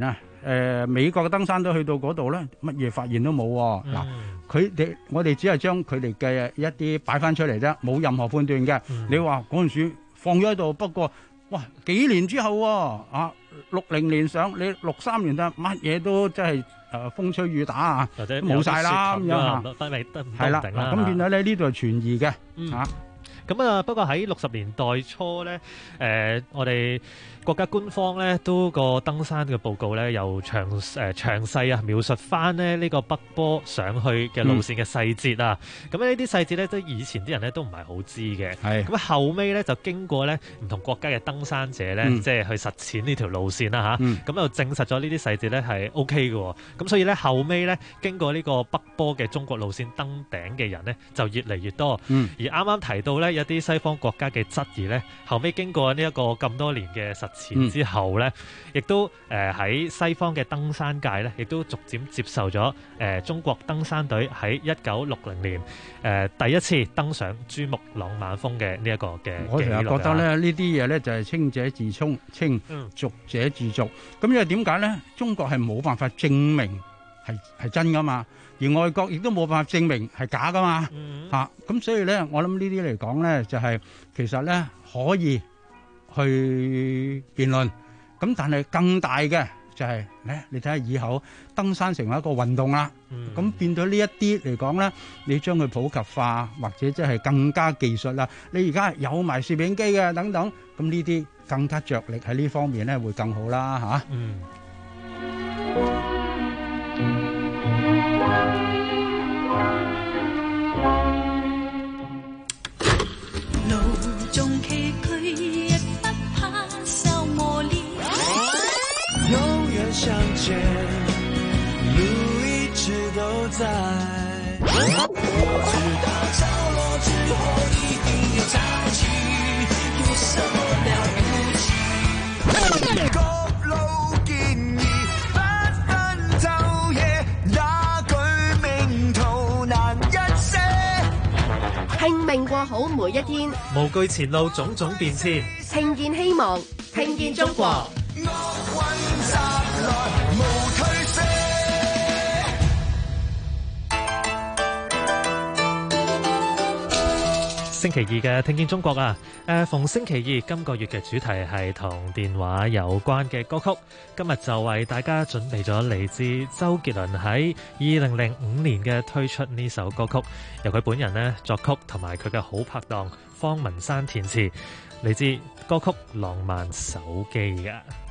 美國嘅登山隊去到嗰度咧，乜嘢發現都冇喎。嗱，我哋只係將佢哋嘅一啲擺翻出嚟啫，冇任何判斷嘅。你話嗰陣時放咗喺度，不過哇幾年之後啊，60年上你63年啦，乜嘢都真係風吹雨打啊，冇晒啦咁樣嚇，係啦，咁變咗咧呢度係存疑嘅嚇。 咁啊，不過喺60年代初咧，我哋國家官方咧都個登山嘅報告咧，又詳細啊描述翻咧呢個北坡上去嘅路線嘅細節啊。咁呢啲細節咧，都以前啲人咧都唔係好知嘅。係咁後尾咧就經過咧唔同國家嘅登山者咧，即係去實踐呢條路線啦嚇。咁就證實咗呢啲細節咧係 OK 嘅。咁所以咧後尾咧經過呢個北坡嘅中國路線登頂嘅人咧就越嚟越多。而啱啱提到咧有啲西方國家嘅質疑咧，後尾經過呢一個咁多年嘅實踐之後咧，亦都喺西方嘅登山界咧，亦都逐漸接受咗中國登山隊喺1960年第一次登上珠穆朗瑪峰嘅呢一個嘅。 我成日覺得咧呢啲嘢咧就係清者自清，濁者自濁。咁因為點解咧？中國係冇辦法證明係真噶嘛，而外國亦都冇辦法證明係假噶嘛。咁所以咧，我諗呢啲嚟講咧，就係其實咧可以去辯論，咁但係更大嘅就係咧，你睇下以後登山成為一個運動啦，咁變咗呢一啲嚟講咧，你將佢普及化或者即係更加技術啦，你而家有埋攝影機嘅等等，咁呢啲更加着力喺呢方面咧會更好啦嚇。 向前，路一直都在。我知道潮落之後一定有潮起，有什麼了不起？高樓建議不分晝夜，那句名圖難一些。 拼命過好每一天， 無懼前路種種變遷， 聽見希望，聽見中國。 星期二嘅聽見中國啊，逢星期二今個月嘅主題係同電話有關嘅歌曲。今日就為大家準備咗嚟自周杰倫喺2005年嘅推出呢首歌曲，由佢本人呢作曲，同埋佢嘅好拍檔方文山填詞，嚟自歌曲《浪漫手機》嘅。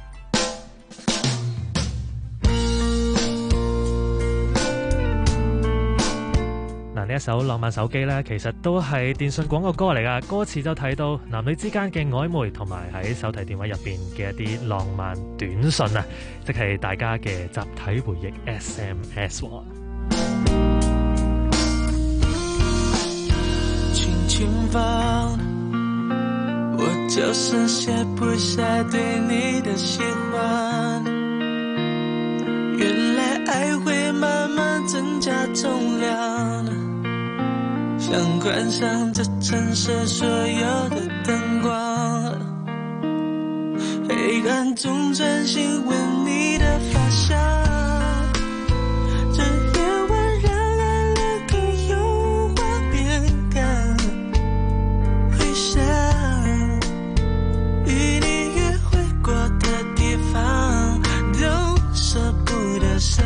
呢一首《浪漫手機》呢，其實都係電訊廣告歌嚟噶，歌詞就睇到男女之間嘅曖昧，同埋喺手提電話入邊嘅一啲浪漫短信啊，即係大家嘅集體回憶 SMS。 輕輕放，我就剩下不下對你的喜歡，原來愛會慢慢增加重量，想關上這城市所有的燈光，黑暗中專心聞你的髮香，這夜晚讓愛戀更有畫面感，回想與你約會過的地方，都捨不得散，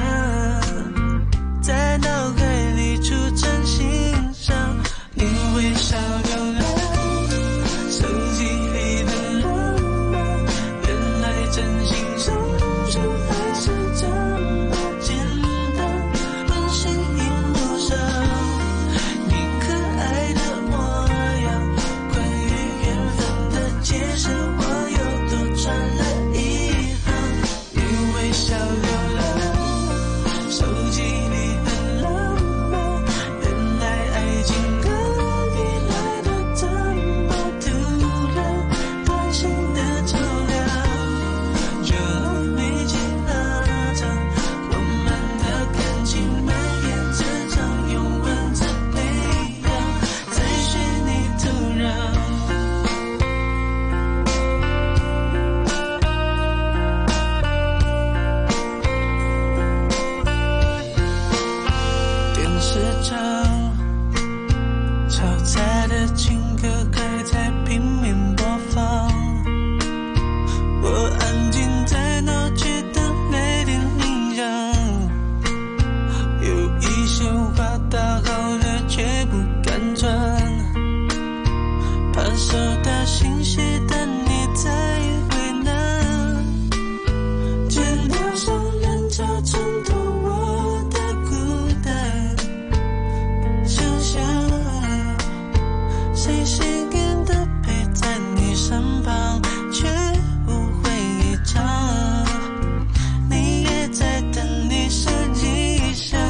在腦海裡儲存欣賞，你微笑流浪，手機裡的浪漫，原來真心相處還是這麼簡單，溫馨一路上你可愛的模樣，關於緣分的解釋我又多傳了一行，你微笑流浪，手機裡的浪漫，原來愛情可以來得允许等你再回南，倦了双人潮衬托我的孤单，想想谁谁跟的陪在你身旁，却不会一场，你也在等你手机上，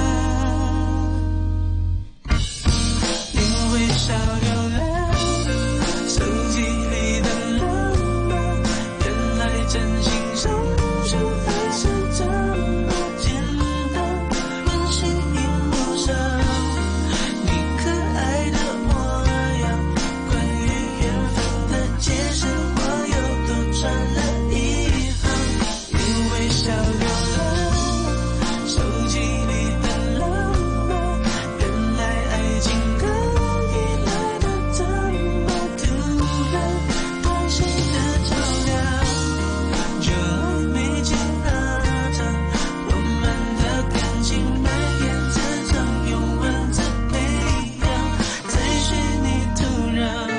你微笑流浪，手机里的浪漫，原来真心相处还是这么简单，温馨荧幕上你可爱的模样，关于缘分的解释我又多传了一行，你微笑流浪，手机里的浪漫，原来爱情可以来得这么突然，短信的照亮，就没尽那场，我们的感情蔓延自长，用文字培养，再许你土壤。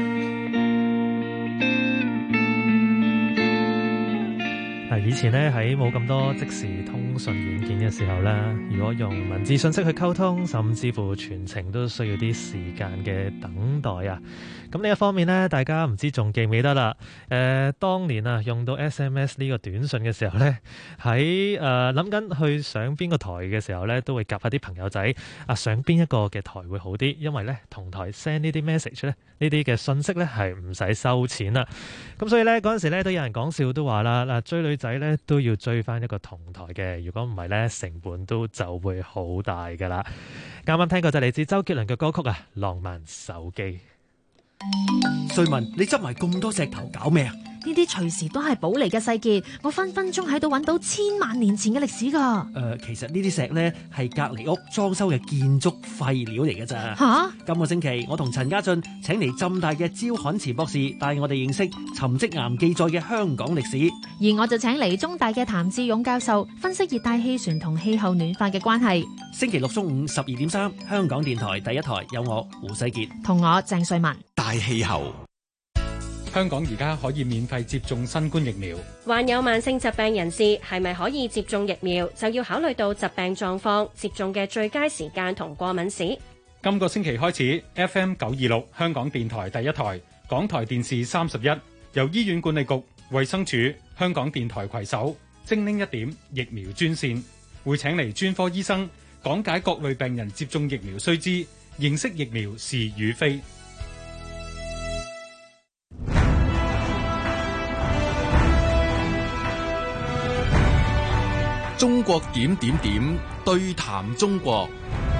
以前呢，喺冇咁多即時通訊軟件嘅時候呢，如果用文字信息去溝通，甚至乎全程都需要啲時間嘅等待啊。咁呢一方面呢，大家唔知仲記唔記得啦？當年啊，用到 SMS 呢個短信嘅時候呢，喺諗緊去上邊個台嘅時候呢，都會夾下啲朋友仔啊，上邊一個嘅台會好啲，因為呢，同台 send 呢啲 message 呢，呢啲嘅信息呢係唔使收錢啦。咁所以呢，嗰陣時呢都有人講笑都話啦，嗱，追女仔呢都要追翻一個同台嘅，如果唔係呢，成本都就會好大噶啦。啱啱聽過就嚟自周杰倫嘅歌曲啊，《浪漫手機》。 瑞文，你執埋咁多石頭搞咩啊？ 呢啲隨時都係寶嚟嘅世傑，我分分鐘喺度揾到千萬年前嘅歷史㗎。 其實呢啲石呢係隔離屋裝修嘅建築廢料嚟嘅咋。 嚇！ 今個星期我同陳家俊請嚟浸大嘅焦漢慈博士帶我哋認識沉積岩記載嘅香港歷史， 而我就請嚟中大嘅譚志勇教授分析熱帶氣旋同氣候暖化嘅關係。 星期六中午12.3，香港電台第一台有我胡世傑同我鄭瑞文。 大氣候。 香港而家可以免費接種新冠疫苗。 患有慢性疾病人士係咪可以接種疫苗，就要考慮到疾病狀況、接種嘅最佳時間同過敏史。 今個星期開始 ，FM 926香港電台第一台、港台電視31，由醫院管理局、衛生署、香港電台攜手，精靈一點疫苗專線，會請嚟專科醫生講解各類病人接種疫苗須知，認識疫苗是與非。 中國點點點對談中國。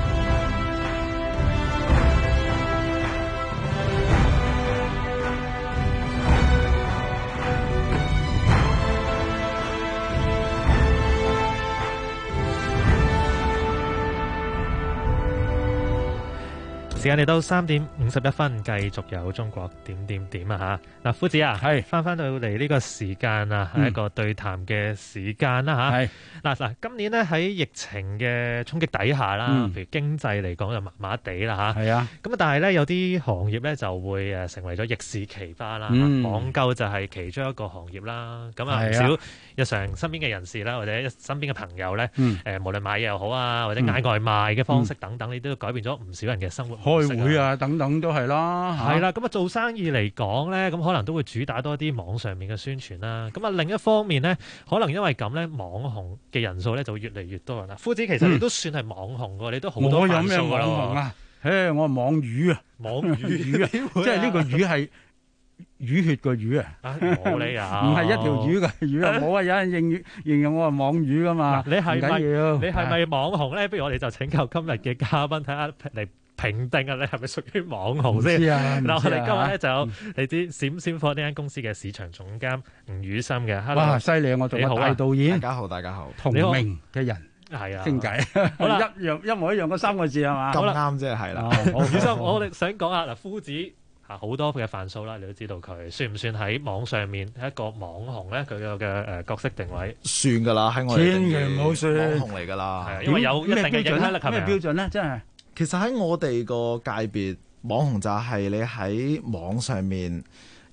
時間嚟到3:51，繼續有中國點點點啊嚇！嗱，夫子啊，係翻到嚟呢個時間啊，係一個對談嘅時間啦嚇。係嗱，今年呢，喺疫情嘅衝擊底下啦，譬如經濟嚟講就麻麻地啦嚇。係啊，咁但係咧有啲行業咧就會成為咗逆市奇葩啦。網購就係其中一個行業啦。咁啊唔少日常身邊嘅人士啦，或者身邊嘅朋友咧，無論買嘢又好啊，或者嗌外賣嘅方式等等，你都改變咗唔少人嘅生活。 開會啊等等都係啦， 係啦，咁啊做生意嚟講咧，咁可能都會主打多啲網上面嘅宣傳啦。咁啊另一方面咧，可能因為咁咧，網紅嘅人數咧就會越嚟越多啦。夫子其實你都算係網紅㗎，你都好多粉絲㗎啦。我有咩網紅啊？我係網魚啊，網魚啊，即係呢個魚係魚血個魚啊！冇理由，唔係一條魚嘅魚啊！冇啊！有人形容我係網魚㗎嘛？你係咪網紅咧？不如我哋就請教今日嘅嘉賓睇下嚟評定啊！你係咪屬於網紅先？嗱，我哋今日咧就有嚟自閃閃貨呢間公司嘅市場總監吳宇森嘅。哇！犀利啊！我做個大導演。大家好，大家好。同名嘅人係啊，傾偈。好啦，一模一樣嗰3個字係嘛？咁啱啫，係啦。宇森，我哋想講下嗱，夫子。好多嘅範數啦，你都知道佢算唔算喺網上面係一個網紅咧？佢嘅角色定位算㗎啦，喺我哋千祈唔好算網紅嚟㗎啦，係因為有一定嘅影響力。咩標準咧？真係其實喺我哋個界別，網紅就係你喺網上面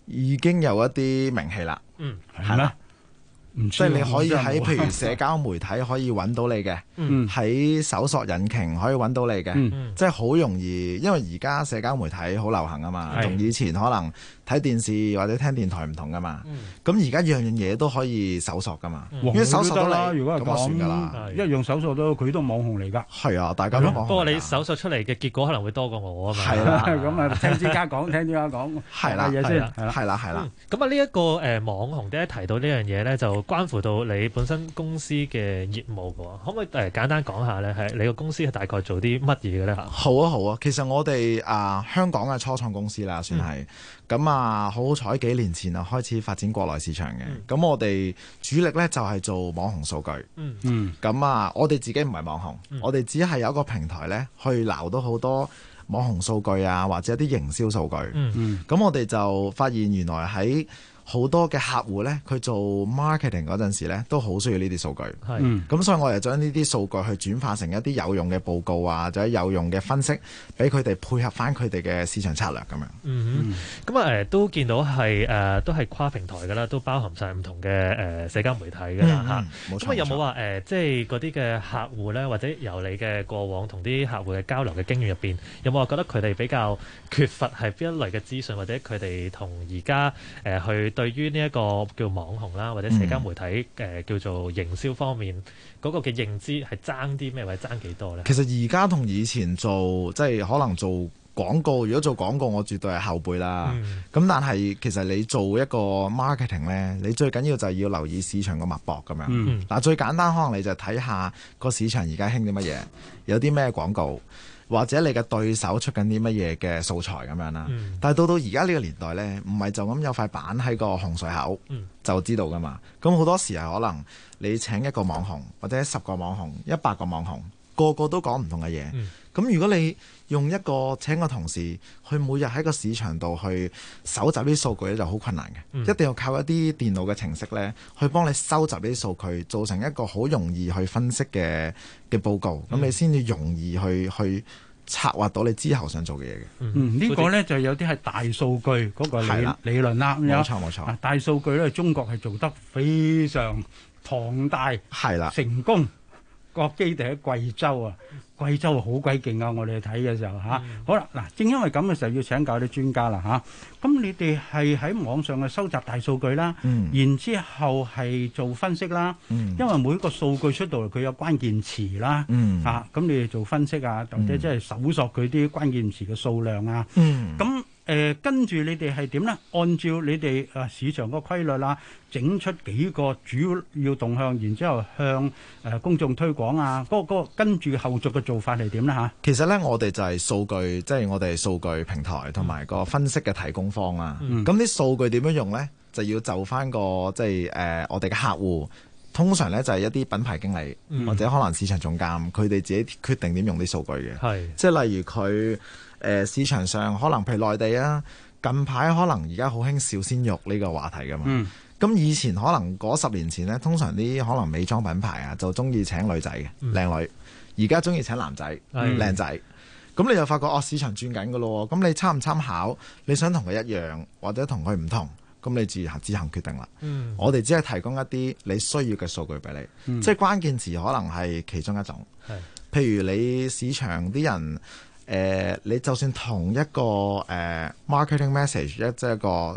已經有一啲名氣啦。係咩？即係你可以喺譬如社交媒體可以揾到你嘅，喺搜索引擎可以揾到你嘅，即係好容易。因為而家社交媒體好流行啊嘛，同以前可能睇電視或者聽電台唔同噶嘛。咁而家樣樣嘢都可以搜索噶嘛，因為搜索到你， 如果係咁就算噶啦， 一樣搜索到佢都網紅嚟㗎。 係啊，大家都網紅。 不過你搜索出嚟嘅結果可能會多過我啊嘛。 係啦， 咁啊聽專家講，係啦， 嘢先，係啦。 咁啊呢一個網紅點解提到呢樣嘢咧，就關乎到你本身公司嘅業務嘅喎，可唔可以簡單講下咧？係你個公司係大概做啲乜嘢嘅咧？ 好啊，其實我哋香港嘅初創公司啦，算係咁好彩幾年前啊開始發展國內市場嘅。咁我哋主力咧就係做網紅數據。咁我哋自己唔係網紅，我哋只係有一個平台咧去撈到好多網紅數據啊，或者一啲營銷數據。咁我哋就發現原來喺好多嘅客戶咧，佢做 marketing 嗰陣時咧，都好需要呢啲數據。咁所以我哋將呢啲數據去轉化成一啲有用嘅報告啊，或者有用嘅分析，俾佢哋配合翻佢哋嘅市場策略咁樣。 咁都見到係都係跨平台㗎啦，都包含晒唔同嘅社交媒體㗎啦嚇。咁有冇話即係嗰啲嘅客戶咧，或者由你嘅過往同啲客戶嘅交流嘅經驗入邊，有冇話覺得佢哋比較缺乏係邊一類嘅資訊，或者佢哋同而家去對於呢一個叫網紅啦，或者社交媒體叫做營銷方面嗰個嘅認知係爭啲咩，或者爭幾多咧？ 其實而家同以前做即係可能做廣告，如果做廣告，我絕對係後輩啦。咁但係其實你做一個 marketing 咧，你最緊要就係要留意市場個脈搏咁樣。嗱，最簡單可能你就睇下個市場而家興啲乜嘢，有啲咩廣告。或者你嘅對手出緊啲乜嘢嘅素材咁樣啦，但係到而家呢個年代呢，唔係就咁有塊板喺個洪水口就知道噶嘛。咁好多時係可能你請一個網紅或者10個網紅、100個網紅，個個都講唔同嘅嘢。咁如果你用一個請個同事去每日喺個市場度去搜集啲數據咧，就好困難嘅。一定要靠一啲電腦嘅程式咧，去幫你收集啲數據，做成一個好容易去分析嘅報告。咁你先至容易去策劃到你之後想做嘅嘢嘅。 呢個咧就有啲係大數據嗰個理論啦。 冇錯。 大數據咧，中國係做得非常龐大， 係啦， 成功。個基地喺貴州啊，貴州好鬼勁啊！我哋睇嘅時候嚇，好啦，嗱，正因為咁嘅時候要請教啲專家啦嚇。咁你哋係喺網上嘅收集大數據啦，然之後係做分析啦，因為每一個數據出到嚟佢有關鍵詞啦，嚇，咁你哋做分析啊，或者即係搜索佢啲關鍵詞嘅數量啊，咁。跟住你哋係點呢？按照你哋市場個規律啦，整出幾個主要動向，然之後向公眾推廣啊。嗰個跟住後續嘅做法係點呢？嚇？ 其實呢，我哋就係數據，即係我哋數據平台同埋個分析嘅提供方啊。咁啲數據點樣用呢？就要就翻個即係我哋嘅客戶。通常咧就係一啲品牌經理、或者可能市場總監，佢哋自己決定點用啲數據嘅。即係例如佢市場上可能譬如內地啊，近排可能而家好興小鮮肉呢個話題噶嘛。咁以前可能嗰10年前呢，通常啲可能美妝品牌啊就中意請女仔嘅靚女，而家中意請男仔靚仔。咁你就發覺市場轉緊噶咯。咁你參唔參考？你想同佢一樣，或者同佢唔同？咁你自行決定啦。我哋只係提供一啲你需要嘅數據俾你，即係關鍵詞可能係其中一種。譬如你市場啲人，你就算同一個marketing message， 即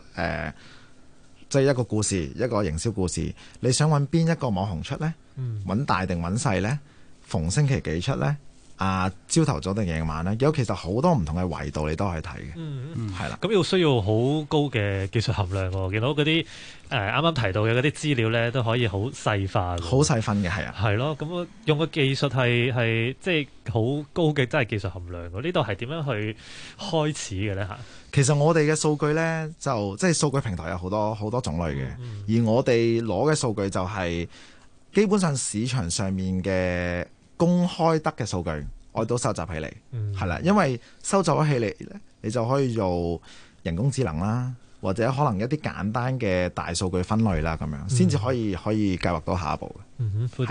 係一個故事，一個營銷故事，你想揾邊一個網紅出呢？揾大定揾細呢？逢星期幾出呢？朝頭早定夜晚咧，有其實好多唔同嘅維度你都可以睇嘅，係啦。 咁要需要好高嘅技術含量喎。見到嗰啲啱啱提到嘅嗰啲資料咧，都可以好細化， 好細分嘅，係啊。 係咯，咁用嘅技術係即係好高嘅，真係技術含量喎。呢度係點樣去開始嘅咧嚇？ 其實我哋嘅數據咧，就即係數據平台有好多種類嘅，而我哋攞嘅數據就係基本上市場上面嘅公開得嘅數據，我哋都收集起嚟，係啦，因為收集咗起嚟咧，你就可以做人工智能啦，或者可能一啲簡單嘅大數據分類啦，咁樣先至可以計劃到下一步嘅。 富傑，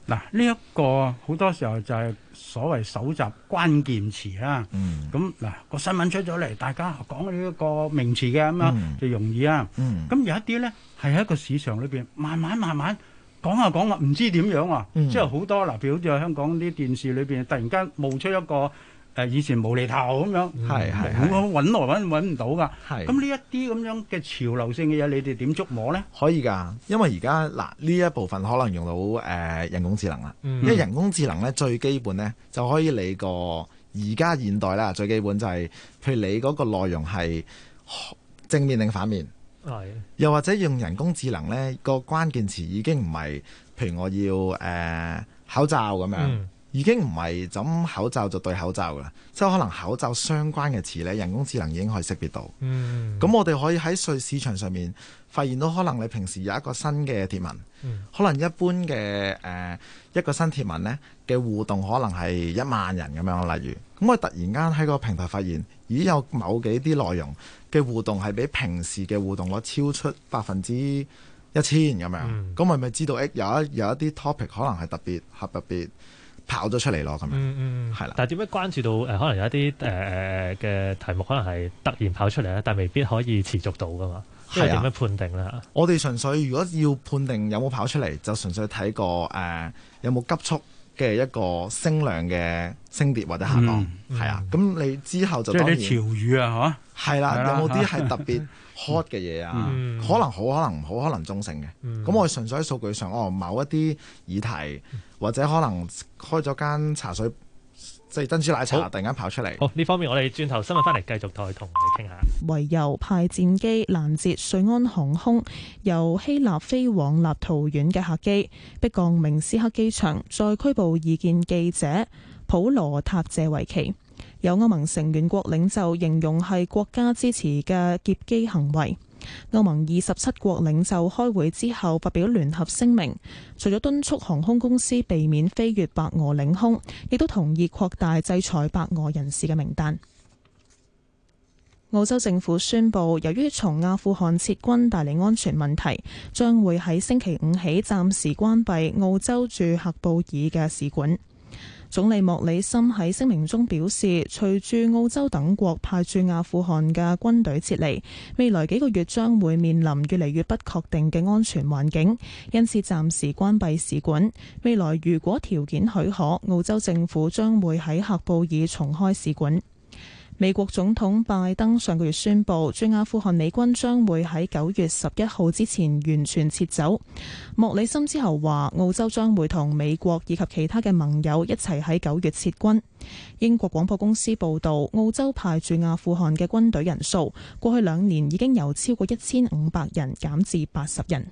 嗱，呢一個好多時候就係所謂搜集關鍵詞啦。咁嗱個新聞出咗嚟，大家講呢一個名詞嘅咁樣就容易啊。咁有一啲咧係喺一個市場裏邊慢慢講下講下，唔知點樣啊。即係好多嗱，譬如好似香港啲電視裏邊突然間冒出一個以前無厘頭咁樣，揾來揾唔到㗎。咁呢一啲咁樣嘅潮流性嘅嘢，你哋點捉摸咧？ 可以㗎，因為而家嗱呢一部分可能用到人工智能啦。因為人工智能咧最基本咧就可以你個而家現代啦，最基本就係譬如你嗰個內容係正面定反面，又或者用人工智能咧個關鍵詞已經唔係譬如我要口罩咁樣。已經唔係咁口罩就對口罩㗎啦，即係可能口罩相關嘅詞咧，人工智能已經可以識別到。咁我哋可以喺市場上面發現到，可能你平時有一個新嘅貼文，可能一般嘅一個新貼文咧嘅互動可能係1萬人咁樣，例如咁我突然間喺個平台發現，咦有某幾啲內容嘅互動係比平時嘅互動率超出1000%咁樣，咁我咪知道有一啲 topic 可能係特別跑咗出嚟咯，咁樣係啦。 但係點樣關注到可能有一啲嘅題目可能係突然跑出嚟咧，但係未必可以持續到噶嘛？即係點樣判定咧？ 我哋純粹如果要判定有冇跑出嚟，就純粹睇個有冇急速嘅一個聲量嘅升跌或者下降，係啊。咁你之後就當然即係啲潮語啊，嚇係啦。有冇啲係特別 hot 嘅嘢啊？可能好，可能唔好，可能中性嘅。咁我哋純粹喺數據上，某一啲議題。或者可能開咗間茶水，即係珍珠奶茶，突然間跑出嚟。 好，呢方面我哋轉頭新聞翻嚟繼續再同你傾下。 為由派戰機攔截瑞安航空由希臘飛往立陶宛嘅客機，逼降明斯克機場，再拘捕異見記者普羅塔謝維奇。有歐盟成員國領袖形容係國家支持嘅劫機行為。歐盟27國領袖開會之後發表聯合聲明，除咗敦促航空公司避免飛越白俄領空，亦都同意擴大制裁白俄人士嘅名單。澳洲政府宣布，由於從阿富汗撤軍帶嚟安全問題，將會喺星期五起暫時關閉澳洲駐喀布爾嘅使館。總理莫里森喺聲明中表示，隨住澳洲等國派駐阿富汗嘅軍隊撤離，未來幾個月將會面臨越嚟越不確定嘅安全環境，因此暫時關閉使館。未來如果條件許可，澳洲政府將會喺喀布爾重開使館。美國總統拜登上個月宣布，駐阿富汗美軍將會喺9月11號之前完全撤走。莫里森之後話，澳洲將會同美國以及其他嘅盟友一齊喺9月撤軍。英國廣播公司報道，澳洲派駐阿富汗嘅軍隊人數，過去2年已經由超過1500人減至80人。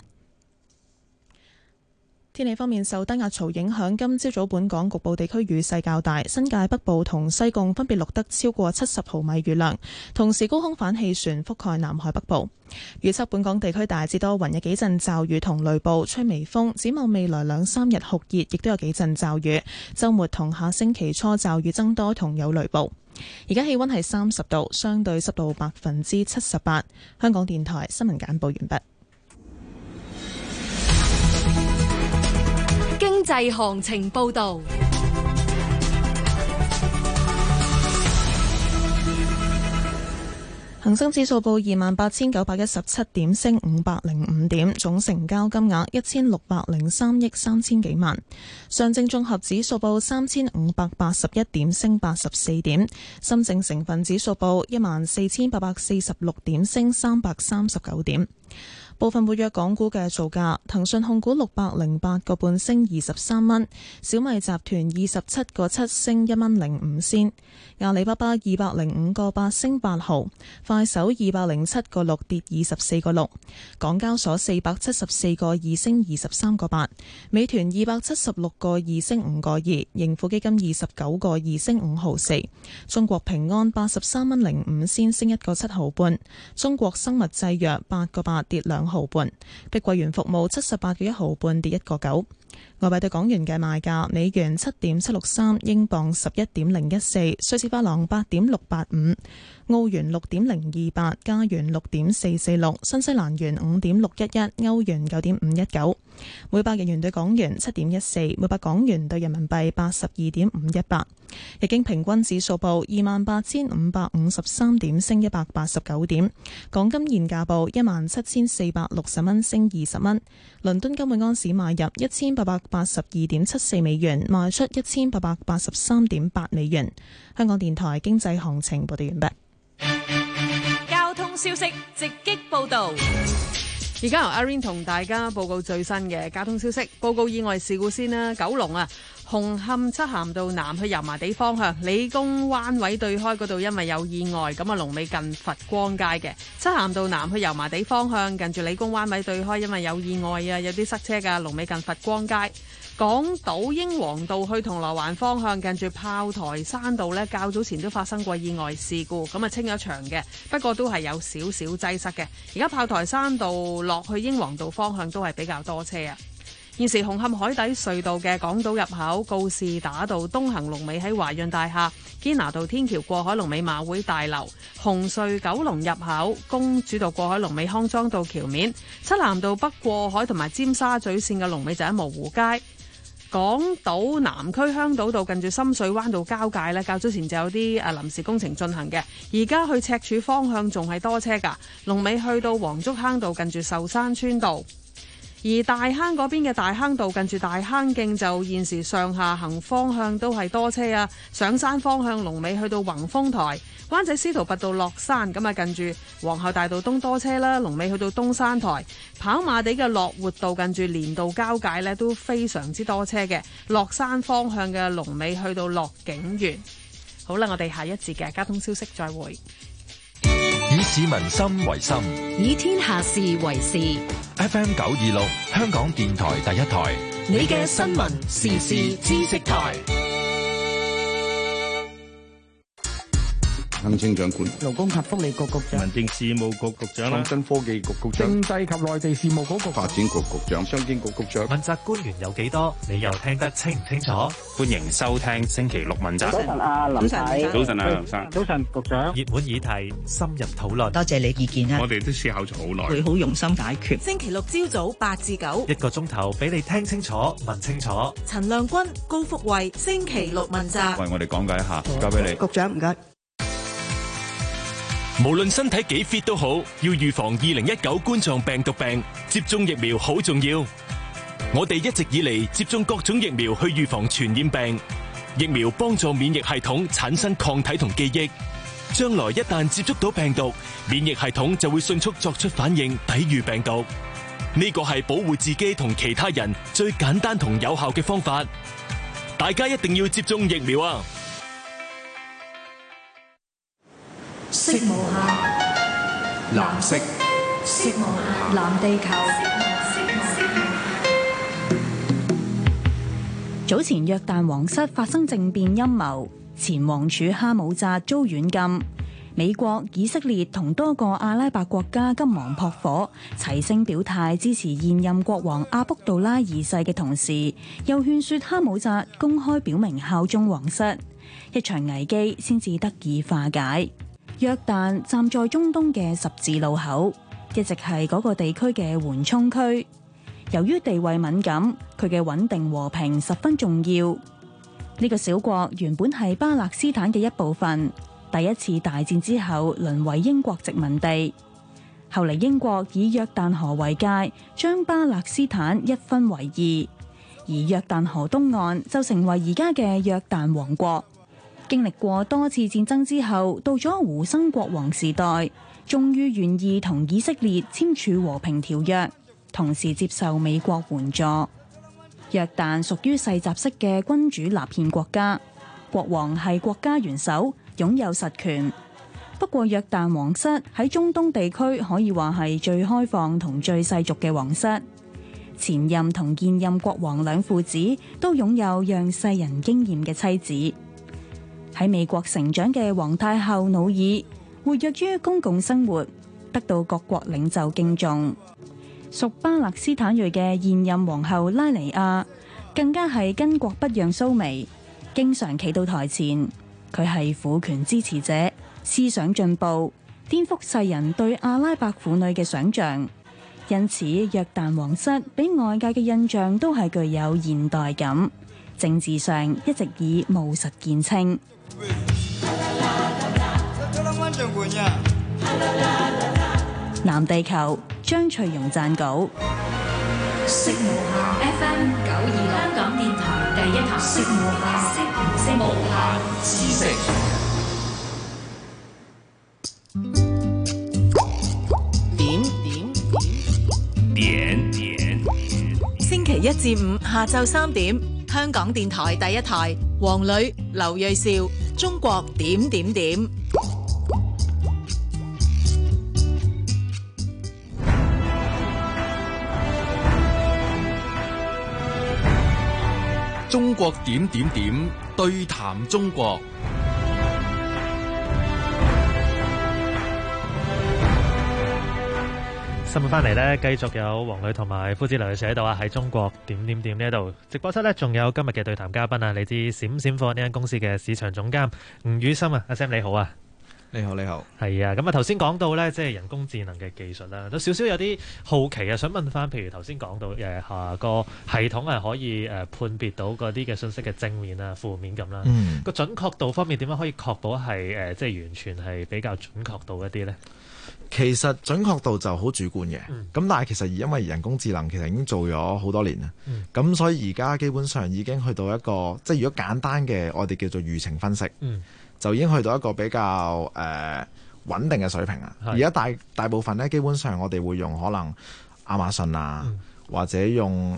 天氣方面，受低壓槽影響，今朝早本港局部地區雨勢較大，新界北部同西貢分別錄得超過70毫米雨量，同時高空反氣旋覆蓋南海北部。預測本港地區大致多雲，有幾陣驟雨同雷暴，吹微風。展望未來2-3日酷熱，亦都有幾陣驟雨。週末同下星期初驟雨增多同有雷暴。而家氣溫係30度，相對濕度78%。香港電台新聞簡報完畢。 經濟行情報道。 恒生指數報28,917點，升505點，總成交金額1603億3000幾萬。上證綜合指數報3581點，升84點。深證成分指數報14846點，升339點。部分活躍港股嘅造價：騰訊控股608個半升23蚊，小米集團27個7升1蚊05仙，阿里巴巴205個8升8毫，快手207個6跌24個6，港交所474個2升23個8，美團276個2升5個2，盈富基金29個2升5毫4，中國平安83蚊05仙升1個7毫半，中國生物製藥8個8跌2毫半，碧桂園服務78個1毫半跌1個9。外幣對港元嘅賣價：美元7.763，英鎊11.014，瑞士法郎8.685， 澳元6.028，加元6.446，新西蘭元5.611，歐元9.519，每百日元對港元7.14，每百港元對人民幣82.518。日經平均指數報28,553點，升189點。港金現價報17,460蚊，升20蚊。倫敦金每盎司買入1882.74美元，賣出1883.8美元。香港電台經濟行情報道完畢。 交通消息直擊報道。 而家由阿 Rain 同大家報告最新嘅交通消息。報告意外事故先啦，九龍紅磡漆咸道南去油麻地方向，理工灣位對開嗰度因為有意外，咁龍尾近佛光街嘅。漆咸道南去油麻地方向，近住理工灣位對開，因為有意外有啲塞車㗎，龍尾近佛光街。港島英皇道去銅鑼灣方向，近住炮台山道呢，較早前都發生過意外事故，咁清咗場嘅，不過都係有少少擠塞嘅。而家炮台山道落去英皇道方向都係比較多車啊。現時紅磡海底隧道嘅港島入口告士打道東行龍尾喺華潤大廈，堅拿道天橋過海龍尾馬會大樓，紅隧九龍入口公主道過海龍尾康莊道橋面，漆咸道北過海同埋尖沙咀線嘅龍尾就喺蕪湖街。港島南區香島道近住深水灣道交界呢，較早前就有啲臨時工程進行嘅，而家去赤柱方向仲係多車㗎，龍尾去到黃竹坑道近住壽山村道。而大坑嗰邊嘅大坑道近住大坑徑就現時上下行方向都係多車啊，上山方向龍尾去到宏豐台，灣仔司徒拔道落山咁近住皇后大道東多車啦，龍尾去到東山台，跑馬地嘅樂活道近住連道交界呢都非常之多車嘅，落山方向嘅龍尾去到樂景園。好啦，我哋下一節嘅交通消息再會。 以市民心為心， 以天下事為事。 FM 926，香港電台第一台， 你嘅新聞時事知識台。 行政長官、 勞工及福利局局長、 民政事務局局長、創新科技局局長、 政制及內地事務局發展局局長、商經局局長。 問責官員有幾多？你又聽得清唔清楚？ 歡迎收聽星期六問責。 早晨啊，林太。 早晨啊，林生。 早晨，局長。 熱門議題，深入討論。 多謝你意見啊！ 我哋都思考咗好耐， 會好用心解決。 星期六朝早8至9， 1個鐘頭俾你聽清楚、問清楚。 陳亮君、高福慧，星期六問責。 為我哋講解一下，交俾你。 局長唔該。 無論身體幾 fit 都好，要預防2019冠狀病毒病，接種疫苗好重要。我哋一直以嚟接種各種疫苗去預防傳染病，疫苗幫助免疫系統產生抗體同記憶，將來一旦接觸到病毒，免疫系統就會迅速作出反應，抵禦病毒。呢個係保護自己同其他人最簡單同有效嘅方法，大家一定要接種疫苗啊！ 色無限，藍色。色無限，藍地球。 早前約旦皇室發生政變陰謀，前王儲哈姆扎遭軟禁。美國、以色列同多個阿拉伯國家急忙撲火，齊聲表態支持現任國王阿卜杜拉二世嘅同時，又勸說哈姆扎公開表明效忠皇室，一場危機先至得以化解。約旦站在中東嘅十字路口，一直係嗰個地區嘅緩衝區。由於地位敏感，佢嘅穩定和平十分重要。呢個小國原本係巴勒斯坦嘅一部分，第一次大戰之後淪為英國殖民地。後嚟英國以約旦河為界，將巴勒斯坦一分為二，而約旦河東岸就成為而家嘅約旦王國。經歷過多次戰爭之後，到咗胡生國王時代，終於願意同以色列簽署和平條約，同時接受美國援助。約旦屬於世襲式嘅君主立憲國家，國王係國家元首，擁有實權。不過約旦皇室喺中東地區可以話係最開放同最世俗嘅皇室。前任同現任國王兩父子都擁有讓世人驚豔嘅妻子。喺美國成長嘅皇太后努爾活躍於公共生活，得到各國領袖敬重。屬巴勒斯坦裔嘅現任皇后拉尼亞更加係巾幗不讓鬚眉，經常企到台前。佢係婦權支持者， 思想進步，顛覆世人對阿拉伯婦女嘅想像。因此，約旦王室俾外界嘅印象都係具有現代感，政治上一直以務實見稱。藍地球張翠容撰稿。 色無限 FM 926香港電台第一台，色無限，色無限知識。 星期一至五下晝3點，香港電台第一台，黃磊、劉銳紹，中國點點點。 中國點點點對談中國。 新聞翻嚟呢，繼續有黃磊同埋夫子劉銳紹喺度啊！喺中國點點點呢度直播室呢，仲有今日嘅對談嘉賓啊，嚟自閃閃貨呢間公司嘅市場總監吳宇森啊，阿 Sam 你好啊！ 你好，你好。係啊，咁啊頭先講到呢，即係人工智能嘅技術啦，都少少有啲好奇啊，想問翻，譬如頭先講到個系統係可以判別到嗰啲嘅信息嘅正面啊、負面咁啦，個準確度方面點樣可以確保係即係完全係比較準確度一啲呢？ 其實準確度就好主觀嘅，咁但係其實因為人工智能其實已經做咗好多年啦，咁所以而家基本上已經去到一個即係如果簡單嘅我哋叫做輿情分析，就已經去到一個比較穩定嘅水平啦。而家大部分呢，基本上我哋會用可能亞馬遜啊，或者用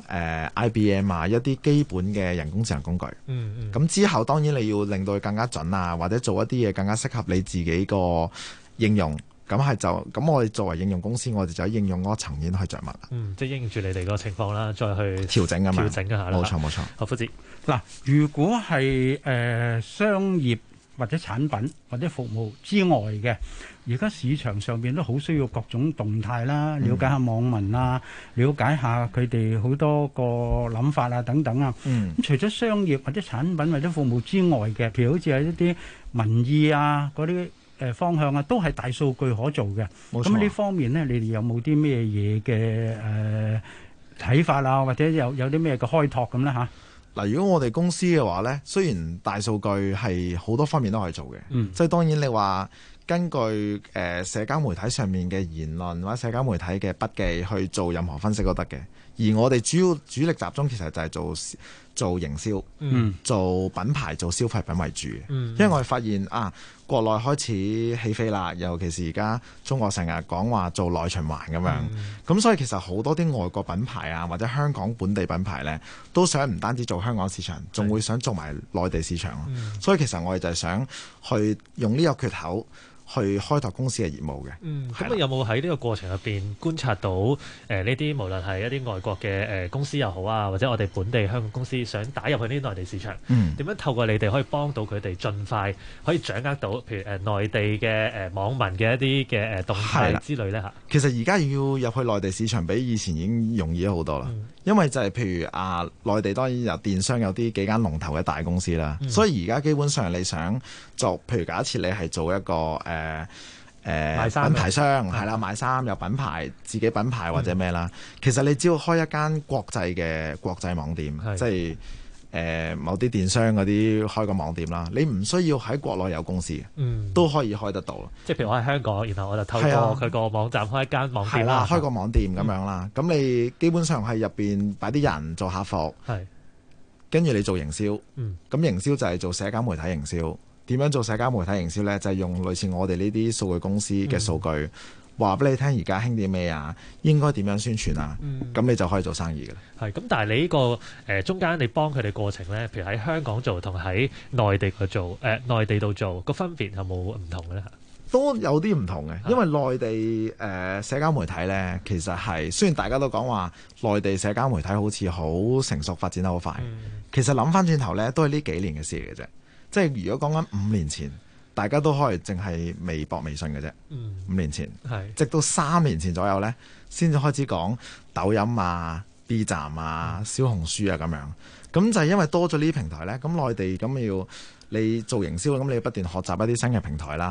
IBM 啊一啲基本嘅人工智能工具。咁之後當然你要令到佢更加準啊，或者做一啲嘢更加適合你自己個應用。咁我哋作為應用公司，我哋就喺應用嗰個層面去着墨啦。 即係應住你哋個情況啦，再去調整啊嘛， 調整一下啦。 冇錯冇錯。 好，夫子嗱，如果係商業或者產品或者服務之外嘅，而家市場上邊都好需要各種動態啦，了解下網民啊，了解下佢哋好多個諗法啊等等啊。咁除咗商業或者產品或者服務之外嘅，譬如好似係一啲民意啊嗰啲。方向啊，都係大數據可做嘅。咁呢方面呢，你哋有冇啲咩嘢嘅睇法啊？或者有啲咩嘅開拓咁呢？嚇？ 嗱，如果我哋公司嘅話呢，雖然大數據係好多方面都可以做嘅，即係當然你話根據社交媒體上面嘅言論或者社交媒體嘅筆記去做任何分析都得嘅。而我哋主力集中其實就係做營銷，做品牌、做消費品為主嘅。因為我哋發現國內開始起飛啦，尤其是而家中國成日講話做內循環咁樣，咁所以其實好多啲外國品牌啊，或者香港本地品牌呢，都想唔單止做香港市場，仲會想做埋內地市場。所以其實我哋就係想去用呢個缺口去開拓公司嘅業務嘅。 咁有冇喺呢個過程入邊觀察到呢啲無論係一啲外國嘅公司又好啊，或者我哋本地香港公司想打入去呢啲內地市場，點樣透過你哋可以幫到佢哋盡快可以掌握到，譬如內地嘅網民嘅一啲嘅動態之類呢？嚇？ 其實而家要入去內地市場比以前已經容易咗好多啦，因為就係譬如內地當然有電商有啲幾間龍頭嘅大公司啦，所以而家基本上你想做，譬如假設你係做一個品牌商係啦，賣衫有品牌自己品牌或者咩啦，其實你只要開一間國際嘅國際網店，即係某啲電商嗰啲開個網店啦，你唔需要喺國內有公司嘅，都可以開得到。 即係譬如我喺香港，然後我就透過佢個網站開一間網店啦，開個網店咁樣啦。咁你基本上係入邊擺啲人做客服，跟住你做營銷。咁營銷就係做社交媒體營銷。點樣做社交媒體營銷呢？就係用類似我哋呢啲數據公司嘅數據，話俾你聽而家興啲咩啊，應該點樣宣傳啊，咁你就可以做生意嘅啦。 係咁，但係你呢個中間你幫佢哋過程呢，譬如喺香港做同喺內地去做，內地度做個分別有冇唔同嘅呢？ 都有啲唔同嘅，因為內地社交媒體呢，其實係雖然大家都講話內地社交媒體好似好成熟，發展得好快，其實諗翻轉頭呢，都係呢幾年嘅事嚟嘅啫。即係如果講緊5年前，大家都可以淨係微博、微信嘅啫。5年前，直到3年前左右呢，先至開始講抖音啊、B 站啊、小紅書啊咁樣。咁就係因為多咗呢啲平台呢，咁內地咁要你做營銷，咁你要不斷學習一啲新嘅平台啦。